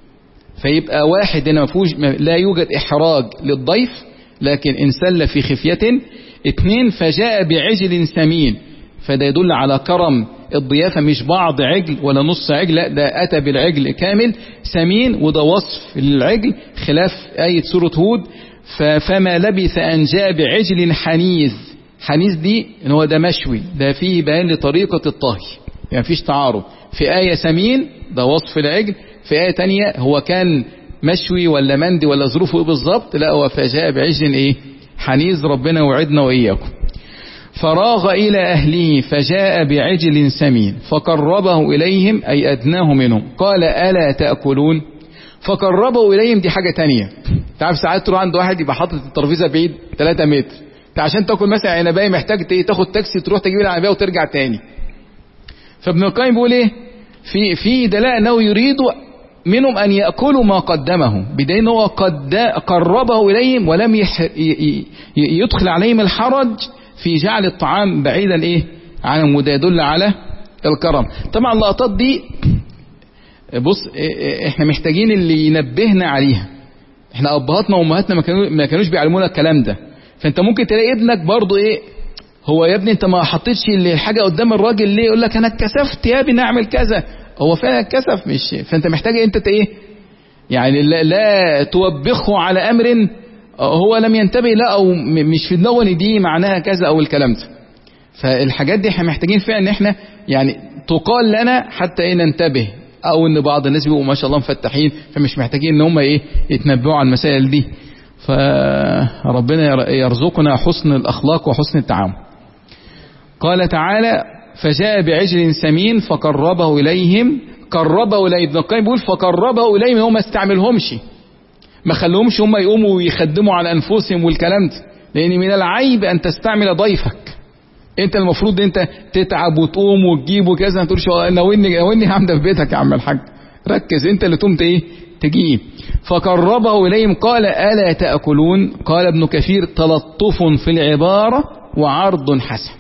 فيبقى واحد هنا ما فيهوش لا يوجد احراج للضيف لكن انسل في خفيه. اثنين فجاء بعجل سمين، فده يدل على كرم الضيافه، مش بعض عجل ولا نص عجل، لا ده اتى بالعجل كامل سمين، وده وصف للعجل خلاف آية سورة هود فما لبث أن جاء بعجل حنيذ. حنيذ دي إن هو ده مشوي، ده فيه بيان لطريقة الطهي، يعني فيش تعارض. في آية سمين ده وصف العجل، في آية تانية هو كان مشوي ولا مندي ولا ظروفه إيه بالظبط، لا هو فجاء بعجل إيه حنيذ. ربنا وعدنا وإياكم. فراغ إلى أهله فجاء بعجل سمين فقربه إليهم أي أدناه منهم قال ألا تأكلون. فقربوا إليهم دي حاجة تانية. تعرف ساعات تروح عند واحد يبقى حاطط الترابيزة بعيد ثلاثة متر، عشان تاكل مثلا عنباية محتاج تاخد تاكسي تروح تجيب العنباية وترجع تاني. فابن القيم بيقول ايه في في دلاله انه يريد منهم ان ياكلوا ما قدمه، بدليل ان هو قد قربه اليهم ولم يح يدخل عليهم الحرج في جعل الطعام بعيدا ايه عنهم، وده يدل على الكرم. طبعا اللقطات دي بص احنا محتاجين اللي ينبهنا عليها. احنا ابهاتنا وامهاتنا ما كانوا ما كانوش بيعلمونا الكلام ده. فانت ممكن تلاقي ابنك برضو ايه هو يا ابني انت ما حطيتش الحاجه قدام الراجل ليه، يقول لك انا اتكسفت يا ابني اعمل كذا، هو فعلا اتكسف مش. فانت محتاج انت ايه يعني لا, لا توبخه على امر هو لم ينتبه لا او مش في دماغه ان دي معناها كذا او الكلام ده. فالحاجات دي احنا محتاجين فعلا ان احنا يعني تقال لنا حتى ايه ننتبه، او ان بعض الناس بيبقوا ما شاء الله مفتحين فمش محتاجين ان هم ايه يتنبهوا على المسائل دي. فربنا يرزقنا حسن الاخلاق وحسن التعامل. قال تعالى فجاء بعجل سمين فقربه اليهم. قربه اليه ابن القيم بيقول فقربه اليهم، هو ما استعملهمش ما خلوهمش هم يقوموا ويخدموا على انفسهم والكلام ده، لان من العيب ان تستعمل ضيفك. انت المفروض انت تتعب وتقوم وتجيب وكذا، ما تقولش ناولني ناولني عامله في بيتك يا عم الحاج، ركز انت اللي تقوم ايه تجيب. فقربه اليهم قال الا تاكلون. قال ابن كثير تلطف في العباره وعرض حسن.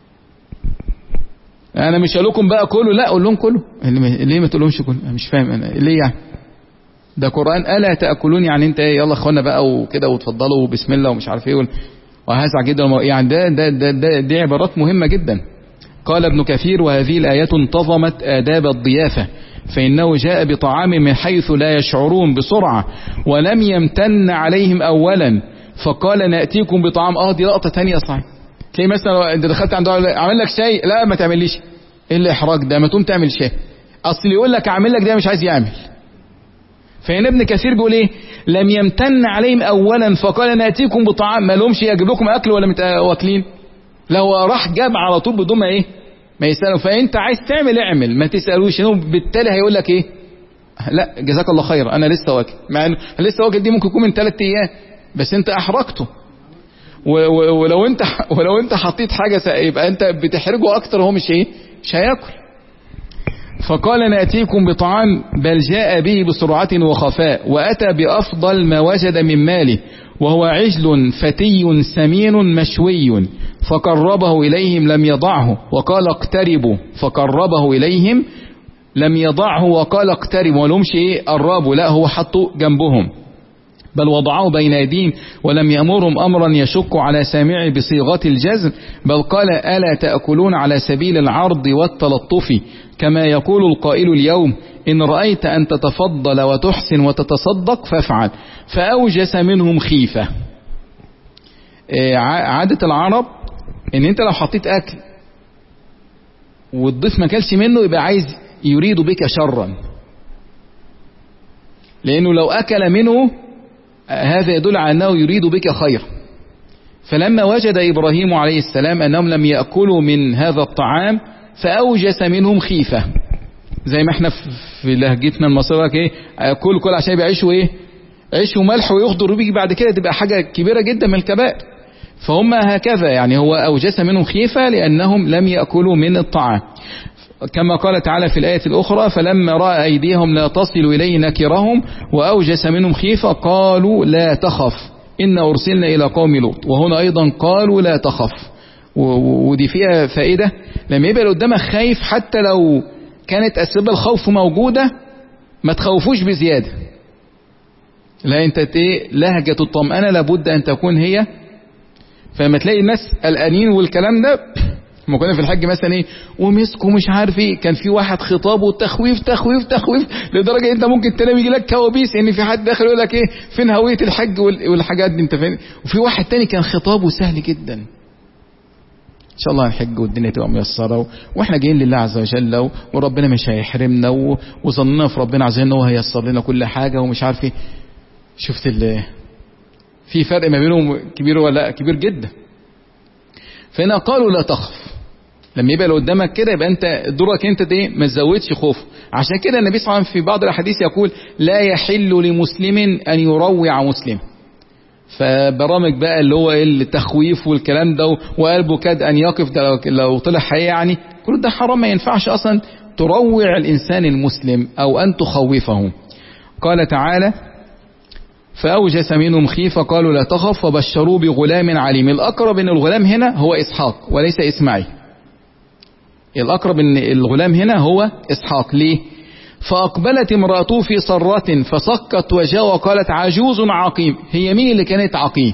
انا مش هقول لكم بقى كلوا، لا اقول لهم كلوا. ليه ما تقولهمش كلوا؟ انا مش فاهم انا ليه يعني. ده قران الا تاكلون يعني انت ايه يلا اخوانا بقى وكده وتفضلوا وبسم الله ومش عارف ايه وهذا جدا يعني ده ده ده, ده دي عبارات مهمه جدا. قال ابن كثير وهذه الايات انتظمت آداب الضيافه، فإنه جاء بطعام من حيث لا يشعرون بسرعة ولم يمتن عليهم أولا فقال نأتيكم بطعام. اه دي لقطة تانية صحيح. تلاقي مثلا انت دخلت عنده عمل لك شاي، لا ما تعمليش، ايه الاحراج ده ما تقوم تعمل شاي، اصل يقول لك اعمل لك ده مش عايز يعمل. فهنا ابن كثير بيقول ايه لم يمتن عليهم اولا فقال نأتيكم بطعام، ما لهمش يجيب لكم اكل ولا واكلين، لو راح جاب على طول بدون ما ايه ما يسألوا. فانت عايز تعمل اعمل ما تسألوش، انه بالتالي هيقول لك ايه لا جزاك الله خير انا لسه واكل، مع انه لسه واكل دي ممكن يكون من ثلاث ايام بس انت احرجته. ولو انت ولو انت حطيت حاجه يبقى انت بتحرجه اكتر وهو مش ايه مش هياكل. فقال نأتيكم بطعام بل جاء به بسرعة وخفاء وأتى بأفضل ما وجد من ماله وهو عجل فتي سمين مشوي فقربه إليهم لم يضعه وقال اقتربوا فقربه إليهم لم يضعه وقال اقترب ولهمش ايه قربوا، لا هو حطه جنبهم، بل وضعه بين أيديهم ولم يأمرهم أمرا يشق على سامعه بصيغة الجزم، بل قال ألا تأكلون على سبيل العرض والتلطف كما يقول القائل اليوم إن رأيت أن تتفضل وتحسن وتتصدق فافعل، فأوجس منهم خيفة. عادة العرب إن أنت لو حطيت أكل والضيف ما كلش منه يبقى عايز يريد بك شرا، لأنه لو أكل منه هذا يدل على أنه يريد بك خير. فلما وجد إبراهيم عليه السلام أنهم لم يأكلوا من هذا الطعام فأوجس منهم خيفة، زي ما احنا في لهجتنا المصرية ايه كل كل عشان يبقى عيشه ايه عيش وملح ويخضر بيك بعد كده تبقى حاجة كبيرة جدا من الكبائر. فهم هكذا يعني هو أوجس منهم خيفة لأنهم لم يأكلوا من الطعام، كما قال تعالى في الآية الأخرى فلما رأى أيديهم لا تصل إليه نكرهم وأوجس منهم خيفة قالوا لا تخف إن أرسلنا إلى قوم لوط. وهنا أيضا قالوا لا تخف، ودي فيها فائدة لما يبقى قدامك خايف حتى لو كانت أسباب الخوف موجودة ما تخوفوش بزيادة، لا انت ايه لهجة الطمأنة لابد أن تكون هي. فلما تلاقي الناس قلقانين والكلام ده ما كنا في الحج مثلا ايه ومسكوا مش عارف ايه، كان في واحد خطابه تخويف تخويف تخويف لدرجه انت ممكن تنام يجي لك كوابيس ان في حد داخل يقول لك ايه فين هويه الحج والحاجات دي انت فين. وفي واحد تاني كان خطابه سهل جدا ان شاء الله هنحج والدنيا تبقى ميسره واحنا جايين لله عز وجل وربنا مش هيحرمنا وظننا في ربنا عز وجل انه هييسر لنا كل حاجه ومش عارف ايه. شفت ال في فرق ما بينهم كبير ولا كبير جدا. فهنا قالوا لا تخف، لما يبقى لو قدامك كده يبقى انت دورك انت ايه ما تزودش خوف. عشان كده النبي صلى الله عليه وسلم في بعض الاحاديث يقول لا يحل لمسلم ان يروع مسلم. فبرامج بقى اللي هو التخويف والكلام ده وقلبه كاد ان يقف ده لو طلع حقيقة يعني كل ده حرام، ما ينفعش اصلا تروع الانسان المسلم او ان تخوفه. قال تعالى فأوجس منهم خيفة قالوا لا تخف وبشروه بغلام عليم. الأقرب ان الغلام هنا هو إسحاق وليس إسماعيل، الأقرب ان الغلام هنا هو إسحاق. ليه؟ فأقبلت امرأته في صرة فصكت وجهها وقالت عجوز عقيم. هي مين اللي كانت عقيم؟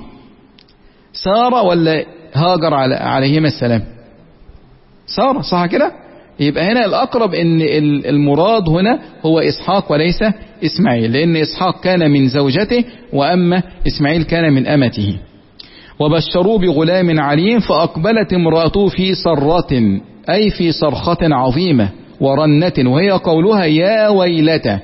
سارة ولا هاجر على عليهما السلام؟ سارة صح كده؟ يبقى هنا الأقرب ان المراد هنا هو إسحاق وليس إسماعيل، لأن إسحاق كان من زوجته وأما إسماعيل كان من أمته. وبشروه بغلام عليم فأقبلت امرأته في صرة أي في صرخة عظيمة ورنة وهي قولها يا ويلتا.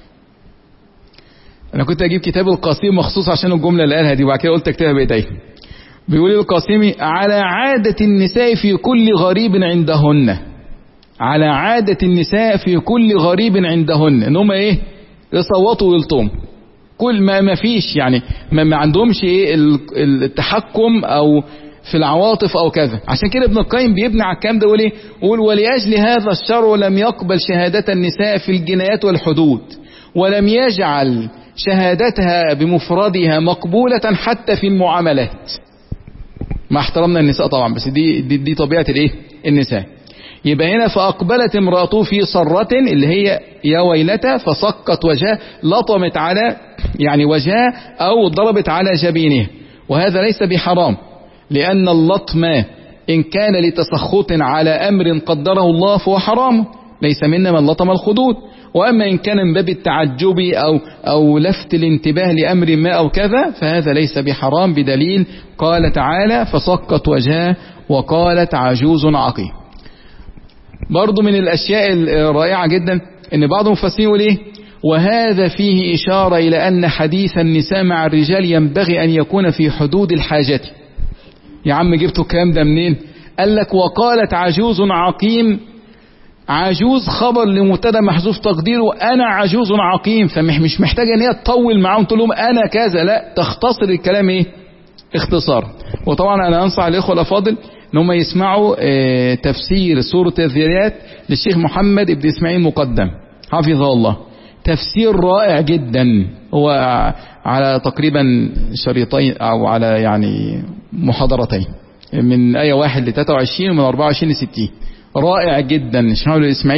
أنا كنت أجيب كتاب القاسم مخصوص عشان الجملة اللي قالها دي وبعد كده قلت أكتبها بإيدي. بيقول القاسمي على عادة النساء في كل غريب عندهن، على عادة النساء في كل غريب عندهن ان هم ايه يصوتوا ويلطموا كل ما ما فيش يعني ما, ما عندهمش ايه التحكم او في العواطف او كذا. عشان كده ابن القيم بيبني على الكلام ده يقول ايه يقول ولأجل هذا الشرع لم يقبل شهادة النساء في الجنايات والحدود ولم يجعل شهادتها بمفردها مقبولة حتى في المعاملات، مع احترامنا النساء طبعا بس دي دي, دي طبيعة الايه النساء. يبقى هنا فأقبلت امرأته في صرة اللي هي يا ويلتا فصكت وجهها لطمت على يعني وجهها أو ضربت على جبينه، وهذا ليس بحرام لأن اللطم إن كان لتسخط على أمر قدره الله فهو حرام ليس منا من لطم الخدود. وأما إن كان من باب التعجب أو, أو لفت الانتباه لأمر ما أو كذا فهذا ليس بحرام بدليل قال تعالى فصكت وجهها وقالت عجوز عقيم. برضو من الأشياء الرائعة جدا ان بعض المفسرين يقول ايه وهذا فيه إشارة إلى أن حديث النساء مع الرجال ينبغي أن يكون في حدود الحاجة. يا عم جبتوا الكلام ده منين؟ قال لك وقالت عجوز عقيم، عجوز خبر لمبتدا محذوف تقديره أنا عجوز عقيم، فمش محتاجة ان هي تطول معاهم تقول لهم أنا كذا، لا تختصر الكلام ايه اختصار. وطبعا أنا أنصح الإخوة الأفاضل ان هم يسمعوا اه تفسير سورة الذريات للشيخ محمد ابن اسماعيل مقدم حفظه الله، تفسير رائع جدا، هو على تقريبا شريطين او على يعني محاضرتين من آية واحد لتلاتة وعشرين ومن أربعة وعشرين لستين، رائع جدا. الشيخ محمد ابن اسماعيل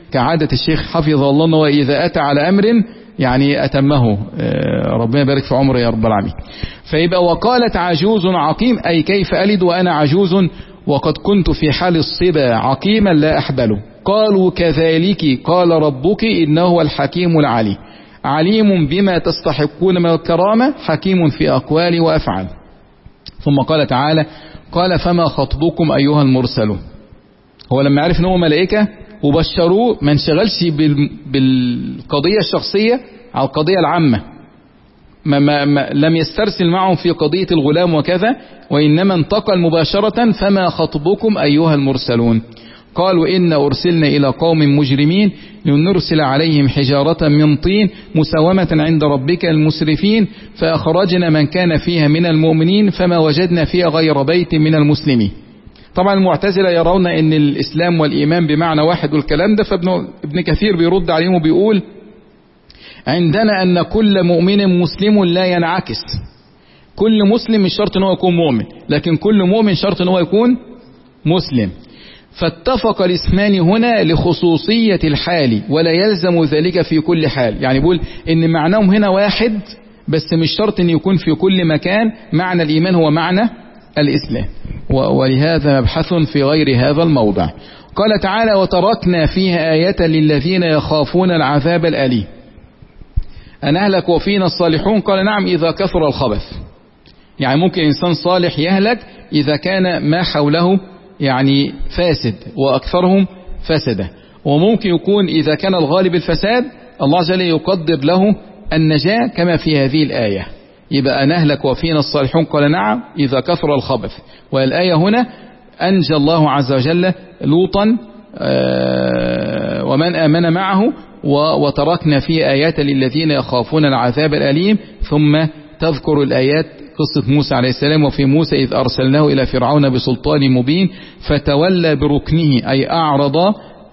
كعادة الشيخ حفظه الله أنه إذا أتى على أمر يعني أتمه، ربنا يبارك في عمره يا رب العالمين. فيبقى وقالت عجوز عقيم أي كيف ألد وأنا عجوز وقد كنت في حال الصبا عقيما لا أحبل. قالوا كذلك قال ربك إنه هو الحكيم العليم عليم بما تستحقون من الكرامة حكيم في أقوال وأفعال. ثم قال تعالى قال فما خطبكم أيها المرسلون. هو لما عرف أنه ملائكة وبشروه ما انشغلش بالقضية الشخصية على القضية العامة، ما ما ما لم يسترسل معهم في قضية الغلام وكذا، وإنما انتقل مباشرة فما خطبكم أيها المرسلون. قالوا إن أرسلنا إلى قوم مجرمين لنرسل عليهم حجارة من طين مسومة عند ربك المسرفين فأخرجنا من كان فيها من المؤمنين فما وجدنا فيها غير بيت من المسلمين. طبعا المعتزلة يرون ان الاسلام والايمان بمعنى واحد والكلام ده، فابن ابن كثير بيرد عليهم وبيقول عندنا ان كل مؤمن مسلم لا ينعكس، كل مسلم مش شرط ان هو يكون مؤمن، لكن كل مؤمن شرط ان هو يكون مسلم. فاتفق الاسمان هنا لخصوصية الحال ولا يلزم ذلك في كل حال، يعني بيقول ان معناهم هنا واحد بس مش شرط ان يكون في كل مكان معنى الايمان هو معنى الإسلام، ولهذا مبحث في غير هذا الموضع. قال تعالى وتركنا فيها آية للذين يخافون العذاب الأليم أن أهلك وفينا الصالحون. قال نعم إذا كثر الخبث، يعني ممكن إنسان صالح يهلك إذا كان ما حوله يعني فاسد وأكثرهم فسده، وممكن يكون إذا كان الغالب الفساد الله جل يقدر له النجاة كما في هذه الآية. يبقى نهلك وفينا الصالحون قال نعم إذا كثر الخبث. والآية هنا أنجى الله عز وجل لوطا ومن آمن معه وتركنا في آيات للذين يخافون العذاب الأليم. ثم تذكر الآيات قصة موسى عليه السلام وفي موسى إذ أرسلناه إلى فرعون بسلطان مبين فتولى بركنه أي أعرض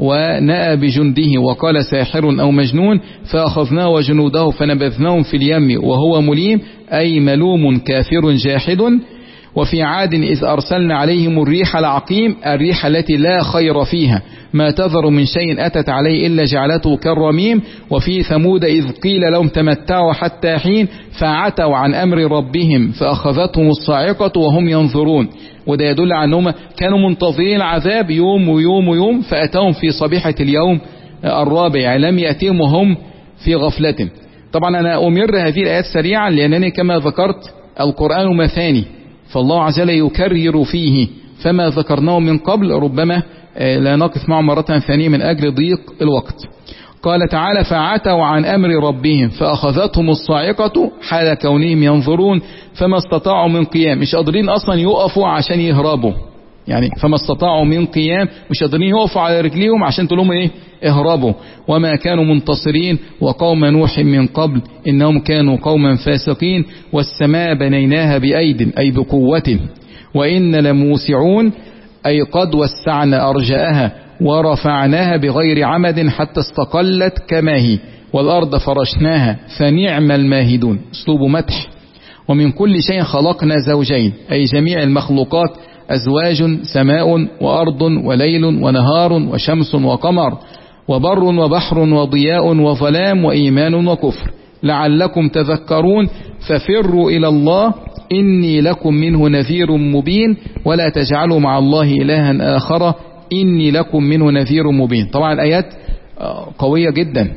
ونأى بجنده وقال ساحر أو مجنون فأخذناه وجنوده فنبذناهم في اليم وهو مليم أي ملوم كافر جاحد. وفي عاد إذ أرسلنا عليهم الريح العقيم الريح التي لا خير فيها ما تذر من شيء أتت عليه إلا جعلته كالرميم. وفي ثمود إذ قيل لهم تمتعوا حتى حين فعتوا عن أمر ربهم فأخذتهم الصاعقة وهم ينظرون. وده يدل على أنهم كانوا منتظرين العذاب يوم ويوم ويوم فأتاهم في صبيحة اليوم الرابع لم يأتيهم وهم في غفلة. طبعا أنا أمر هذه الآيات سريعا لأنني كما ذكرت القرآن مثاني فالله عز وجل يكرر فيه فما ذكرناه من قبل ربما لا نقف معه مرة ثانية من أجل ضيق الوقت. قال تعالى فعتوا عن أمر ربهم فأخذتهم الصاعقة حال كونهم ينظرون فما استطاعوا من قيام، مش قادرين أصلا يقفوا عشان يهربوا، يعني فما استطاعوا من قيام مش قادرين يقفوا على رجليهم عشان تقولهم ايه اهربوا. وما كانوا منتصرين وقوم نوح من قبل إنهم كانوا قوما فاسقين والسماء بنيناها بأيد أي بقوة وإن لموسعون أي قد وسعنا أرجاءها ورفعناها بغير عمد حتى استقلت كما هي والأرض فرشناها فنعم الماهدون أسلوب مدح. ومن كل شيء خلقنا زوجين أي جميع المخلوقات أزواج سماء وأرض وليل ونهار وشمس وقمر وبر وبحر وضياء وظلام وإيمان وكفر لعلكم تذكرون ففروا إلى الله إني لكم منه نذير مبين ولا تجعلوا مع الله إلها آخر إني لكم منه نذير مبين. طبعا الآيات قوية جدا،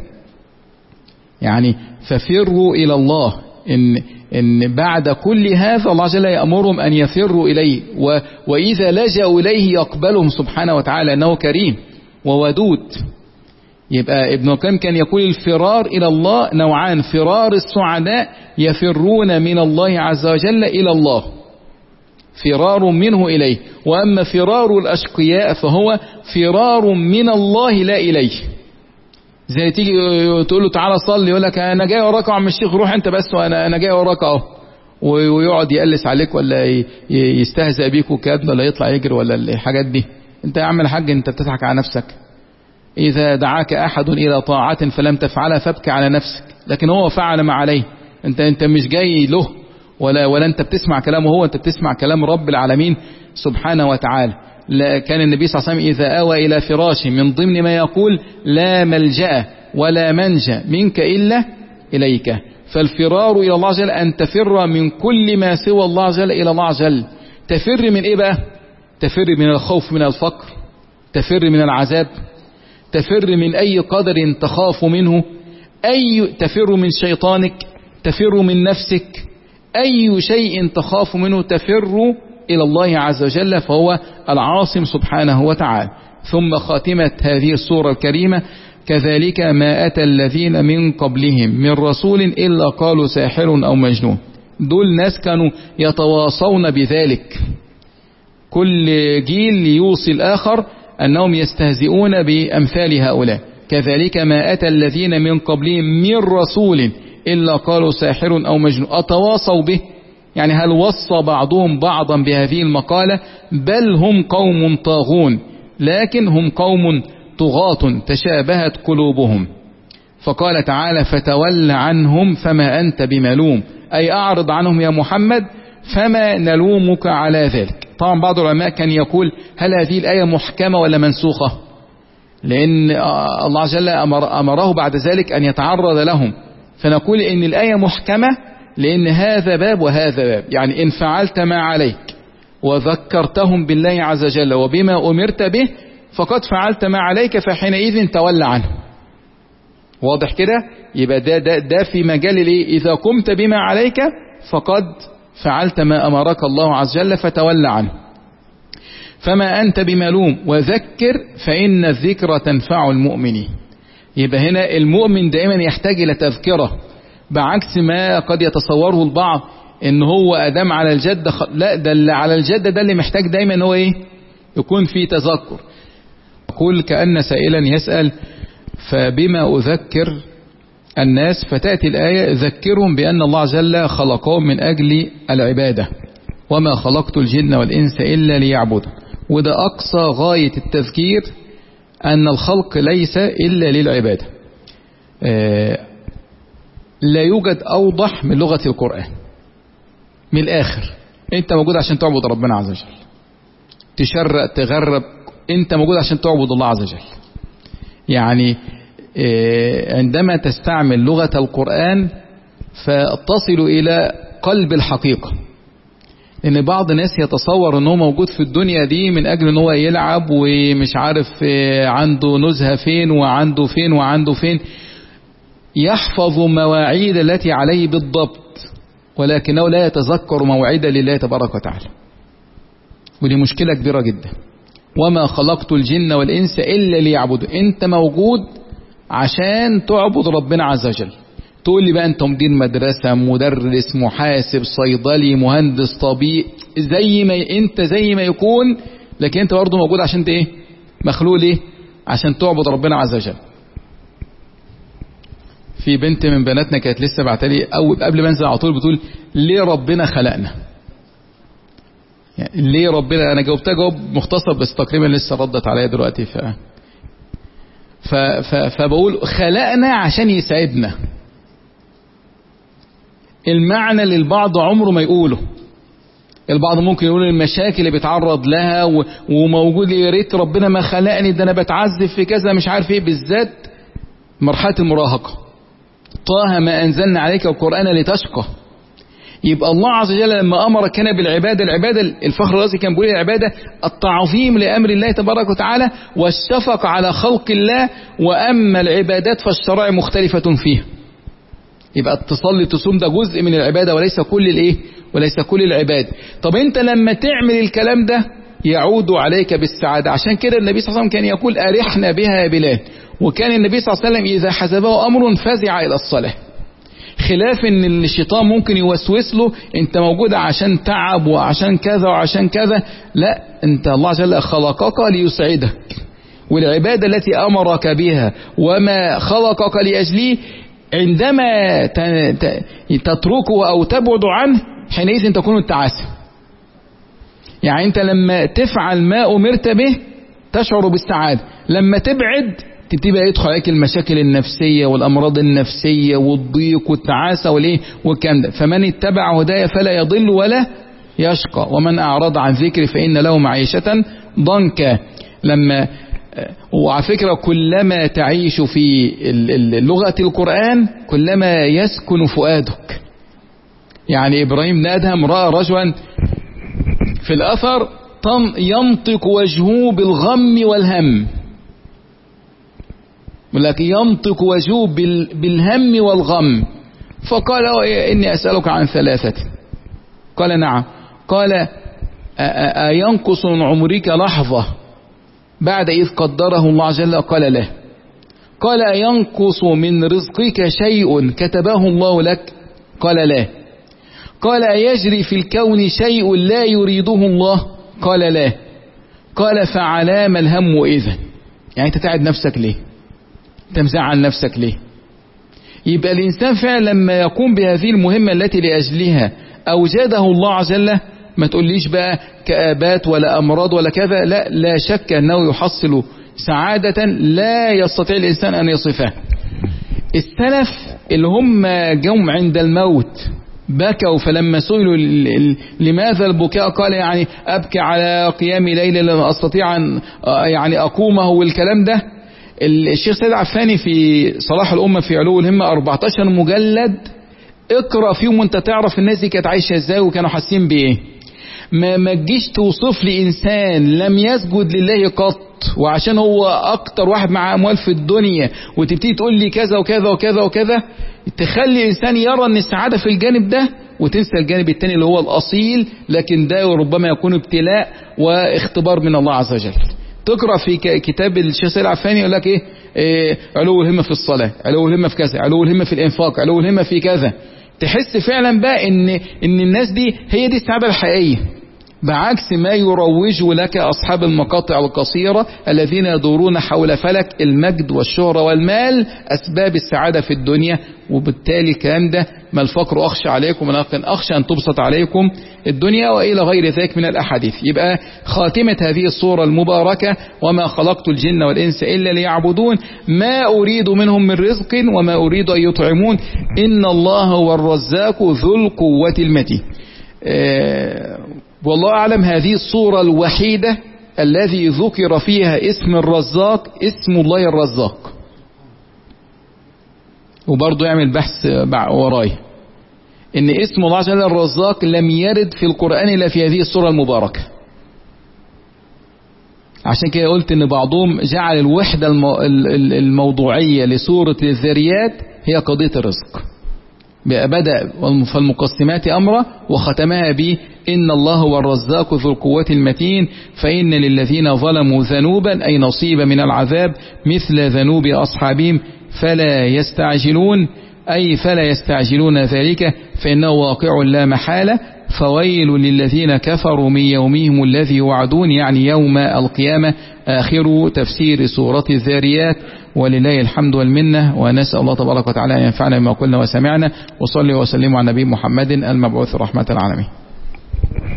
يعني ففروا إلى الله إن إن بعد كل هذا الله جل يأمرهم أن يفروا إليه و وإذا لجأوا إليه يقبلهم سبحانه وتعالى أنه كريم وودود. يبقى ابن القيم كان يقول الفرار إلى الله نوعان، فرار السعداء يفرون من الله عز وجل إلى الله فرار منه إليه، وأما فرار الأشقياء فهو فرار من الله لا إليه. زي تيجي تقول له تعالى صلي يقول لك أنا جاي وراك يا عم الشيخ روح أنت بس وأنا أنا جاي وراك أهو، ويقعد يقلس عليك ولا يستهزأ بيك وكذا ولا يطلع يجري ولا الحاجات دي. أنت يا عم الحاج أنت بتضحك على نفسك. إذا دعاك أحد إلى طاعة فلم تفعلها فابكي على نفسك، لكن هو فعل ما عليه. أنت أنت مش جاي له ولا ولا أنت بتسمع كلامه هو، أنت بتسمع كلام رب العالمين سبحانه وتعالى. لا كان النبي صلى الله عليه وسلم إذا آوى إلى فراشه من ضمن ما يقول لا ملجأ ولا منجا منك إلا إليك. فالفرار إلى الله عز وجل أن تفر من كل ما سوى الله عز وجل إلى الله عز وجل. تفر من إيه بقى؟ تفر من الخوف من الفقر، تفر من العذاب، تفر من أي قدر تخاف منه، أي تفر من شيطانك، تفر من نفسك، أي شيء تخاف منه تفر إلى الله عز وجل، فهو العاصم سبحانه وتعالى. ثم خاتمة هذه السورة الكريمة كذلك ما أتى الذين من قبلهم من رسول إلا قالوا ساحر أو مجنون. دول ناس كانوا يتواصون بذلك، كل جيل يوصي الآخر أنهم يستهزئون بأمثال هؤلاء. كذلك ما أتى الذين من قبلهم من رسول إلا قالوا ساحر أو مجنون. أتواصوا به، يعني هل وصى بعضهم بعضا بهذه المقالة؟ بل هم قوم طاغون، لكن هم قوم طغاة تشابهت قلوبهم. فقال تعالى فتول عنهم فما أنت بملوم، أي أعرض عنهم يا محمد فما نلومك على ذلك. طبعا بعض العلماء كان يقول هل هذه الآية محكمة ولا منسوخة؟ لأن الله عز وجل أمر أمره بعد ذلك أن يتعرض لهم، فنقول إن الآية محكمة لأن هذا باب وهذا باب. يعني إن فعلت ما عليك وذكرتهم بالله عز وجل وبما أمرت به فقد فعلت ما عليك، فحينئذ تولى عنه. واضح كده؟ يبقى ده, ده, ده في مجال الإيه؟ إذا قمت بما عليك فقد فعلت ما أمرك الله عز وجل فتولى عنه. فما أنت بملوم وذكر فإن الذكرى تنفع المؤمنين. يبقى هنا المؤمن دائما يحتاج إلى تذكرة، بعكس ما قد يتصوره البعض إن هو أدام على الجد خ... لا، ده اللي على الجد ده اللي محتاج دايما هو إيه؟ يكون في تذكر. يقول كأن سائلا يسأل فبما أذكر الناس، فتأتي الآية ذكرهم بأن الله عز وجل خلقهم من أجل العبادة وما خلقت الجن والإنس إلا ليعبدوا. وده أقصى غاية التذكير، أن الخلق ليس إلا للعبادة. آه لا يوجد أوضح من لغة القرآن. من الآخر أنت موجود عشان تعبد ربنا عز وجل، تشرق تغرب، أنت موجود عشان تعبد الله عز وجل. يعني آه عندما تستعمل لغة القرآن فتصل إلى قلب الحقيقة. ان بعض الناس يتصور ان هو موجود في الدنيا دي من اجل ان هو يلعب ومش عارف عنده نزهة فين وعنده فين وعنده فين، يحفظ مواعيد التي عليه بالضبط، ولكنه لا يتذكر موعدا لله تبارك وتعالى. ودي مشكلة كبيرة جدا. وما خلقت الجن والانس الا ليعبدوا. انت موجود عشان تعبد ربنا عز وجل. تقول لي بقى انت مدير مدرسة، مدرس، محاسب، صيدلي، مهندس، طبيب، زي ما انت زي ما يكون، لكن انت برضه موجود عشان ايه؟ مخلوق ليه؟ عشان تعبد ربنا عز وجل. في بنت من بناتنا كانت لسه بعتلي او قبل ما انزل على طول بتقول ليه ربنا خلقنا؟ يعني ليه ربنا؟ انا جاوبتها جواب مختصر بس تقريبا لسه ردت عليا دلوقتي. ف... ف... ف... فبقول خلقنا عشان يسعدنا. المعنى للبعض عمره ما يقوله. البعض ممكن يقول المشاكل اللي بيتعرض لها و... وموجود يا ريت ربنا ما خلقني، ده انا بتعذب في كذا مش عارف ايه، بالذات مرحلة المراهقة. طه ما انزلنا عليك القرآن لتشقى. يبقى الله عز وجل لما امرك هنا بالعبادة، العبادة الفخر الرازي كان بيقول العبادة التعظيم لامر الله تبارك وتعالى والشفق على خلق الله، واما العبادات فالشرائع مختلفة فيها. يبقى تصلي تصوم ده جزء من العبادة وليس كل الايه؟ وليس كل العبادة. طب انت لما تعمل الكلام ده يعود عليك بالسعادة. عشان كده النبي صلى الله عليه وسلم كان يقول أرحنا بها يا بلال. وكان النبي صلى الله عليه وسلم إذا حزبه أمر فزع إلى الصلاة. خلاف ان الشيطان ممكن يوسوس له انت موجود عشان تعب وعشان كذا وعشان كذا. لا، انت الله عز وجل خلقك ليسعدك، والعبادة التي أمرك بها وما خلقك لأجله عندما تتركه أو تبعد عنه حينئذ تكون التعاسة. يعني أنت لما تفعل ما أمرت به تشعر بالسعادة، لما تبعد تبقى يدخل عليك المشاكل النفسية والأمراض النفسية والضيق والتعاسة والإيه والكلام ده. فمن اتبع هدايا فلا يضل ولا يشقى، ومن أعرض عن ذكري فإن له معيشة ضنكا. لما وعلى فكرة كلما تعيش في لغة القرآن كلما يسكن فؤادك. يعني إبراهيم بن أدهم رأى رجلا في الأثر ينطق وجهه بالغم والهم، ولكن ينطق وجهه بالهم والغم، فقال إني أسألك عن ثلاثة. قال نعم. قال أينقص من عمرك لحظة بعد إذ قدره الله عز وجل؟ قال لا. قال أينقص من رزقك شيء كتبه الله لك؟ قال لا. قال أيجري في الكون شيء لا يريده الله؟ قال لا. قال فعلام الهم إذن؟ يعني أنت تعب نفسك ليه؟ أنت مزعل نفسك ليه؟ يبقى الإنسان فعلا لما يقوم بهذه المهمة التي لأجلها أوجده الله عز وجل، ما تقوليش بقى كآبات ولا أمراض ولا كذا، لا لا شك أنه يحصل سعادة لا يستطيع الإنسان أن يصفها. السلف اللي هم جم عند الموت بكوا، فلما سئلوا لماذا البكاء قال يعني أبكي على قيام ليل لا أستطيع أن يعني أقومه والكلام ده. الشيخ سيد عفاني في صلاح الأمة في علو الهمة أربعة عشر مجلد اقرأ فيهم وانت تعرف الناس دي كانت عايشة ازاي وكانوا حاسين بايه. ما ما تجيش توصف لي انسان لم يسجد لله قط وعشان هو اكتر واحد مع اموال في الدنيا وتبتدي تقول لي كذا وكذا وكذا وكذا، تخلي الانسان يرى ان السعادة في الجانب ده وتنسى الجانب التاني اللي هو الاصيل، لكن ده ربما يكون ابتلاء واختبار من الله عز وجل. تقرأ في كتاب الشيخ سيد عفاني يقول لك ايه, إيه علو الهمة في الصلاة، علو الهمة في كذا، علو الهمة في الانفاق، علو الهمة في كذا. تحس فعلا بقى ان ان الناس دي هي دي السعادة الحقيقية، بعكس ما يروج لك اصحاب المقاطع القصيرة الذين يدورون حول فلك المجد والشهرة والمال اسباب السعادة في الدنيا. وبالتالي الكلام ده ما الفقر اخشى عليكم ولكن اخشى ان تبسط عليكم الدنيا والى غير ذلك من الاحاديث. يبقى خاتمة هذه الصورة المباركة وما خلقت الجن والانس الا ليعبدون ما اريد منهم من رزق وما اريد ان يطعمون ان الله هو الرزاق ذو القوة المتين. أه والله أعلم هذه الصورة الوحيدة الذي ذكر فيها اسم الرزاق اسم الله الرزاق. وبرضه يعمل بحث وراي ان اسم الله عز وجل الرزاق لم يرد في القرآن إلا في هذه الصورة المباركة. عشان كده قلت ان بعضهم جعل الوحدة الموضوعية لسورة الذريات هي قضية الرزق، بدأ فالمقسمات أمره وختمها به إن الله هو الرزاق ذو القوة المتين فإن للذين ظلموا ذنوبا أي نصيب من العذاب مثل ذنوب أصحابهم فلا يستعجلون أي فلا يستعجلون ذلك فإنه واقع لا محالة فويل للذين كفروا من يومهم الذي يوعدون يعني يوم القيامة. آخر تفسير سورة الذاريات ولله الحمد والمنة، ونسأل الله تبارك وتعالى أن ينفعنا بما قلنا وسمعنا. وصلي وسلم على نبي محمد المبعوث رحمة العالمين.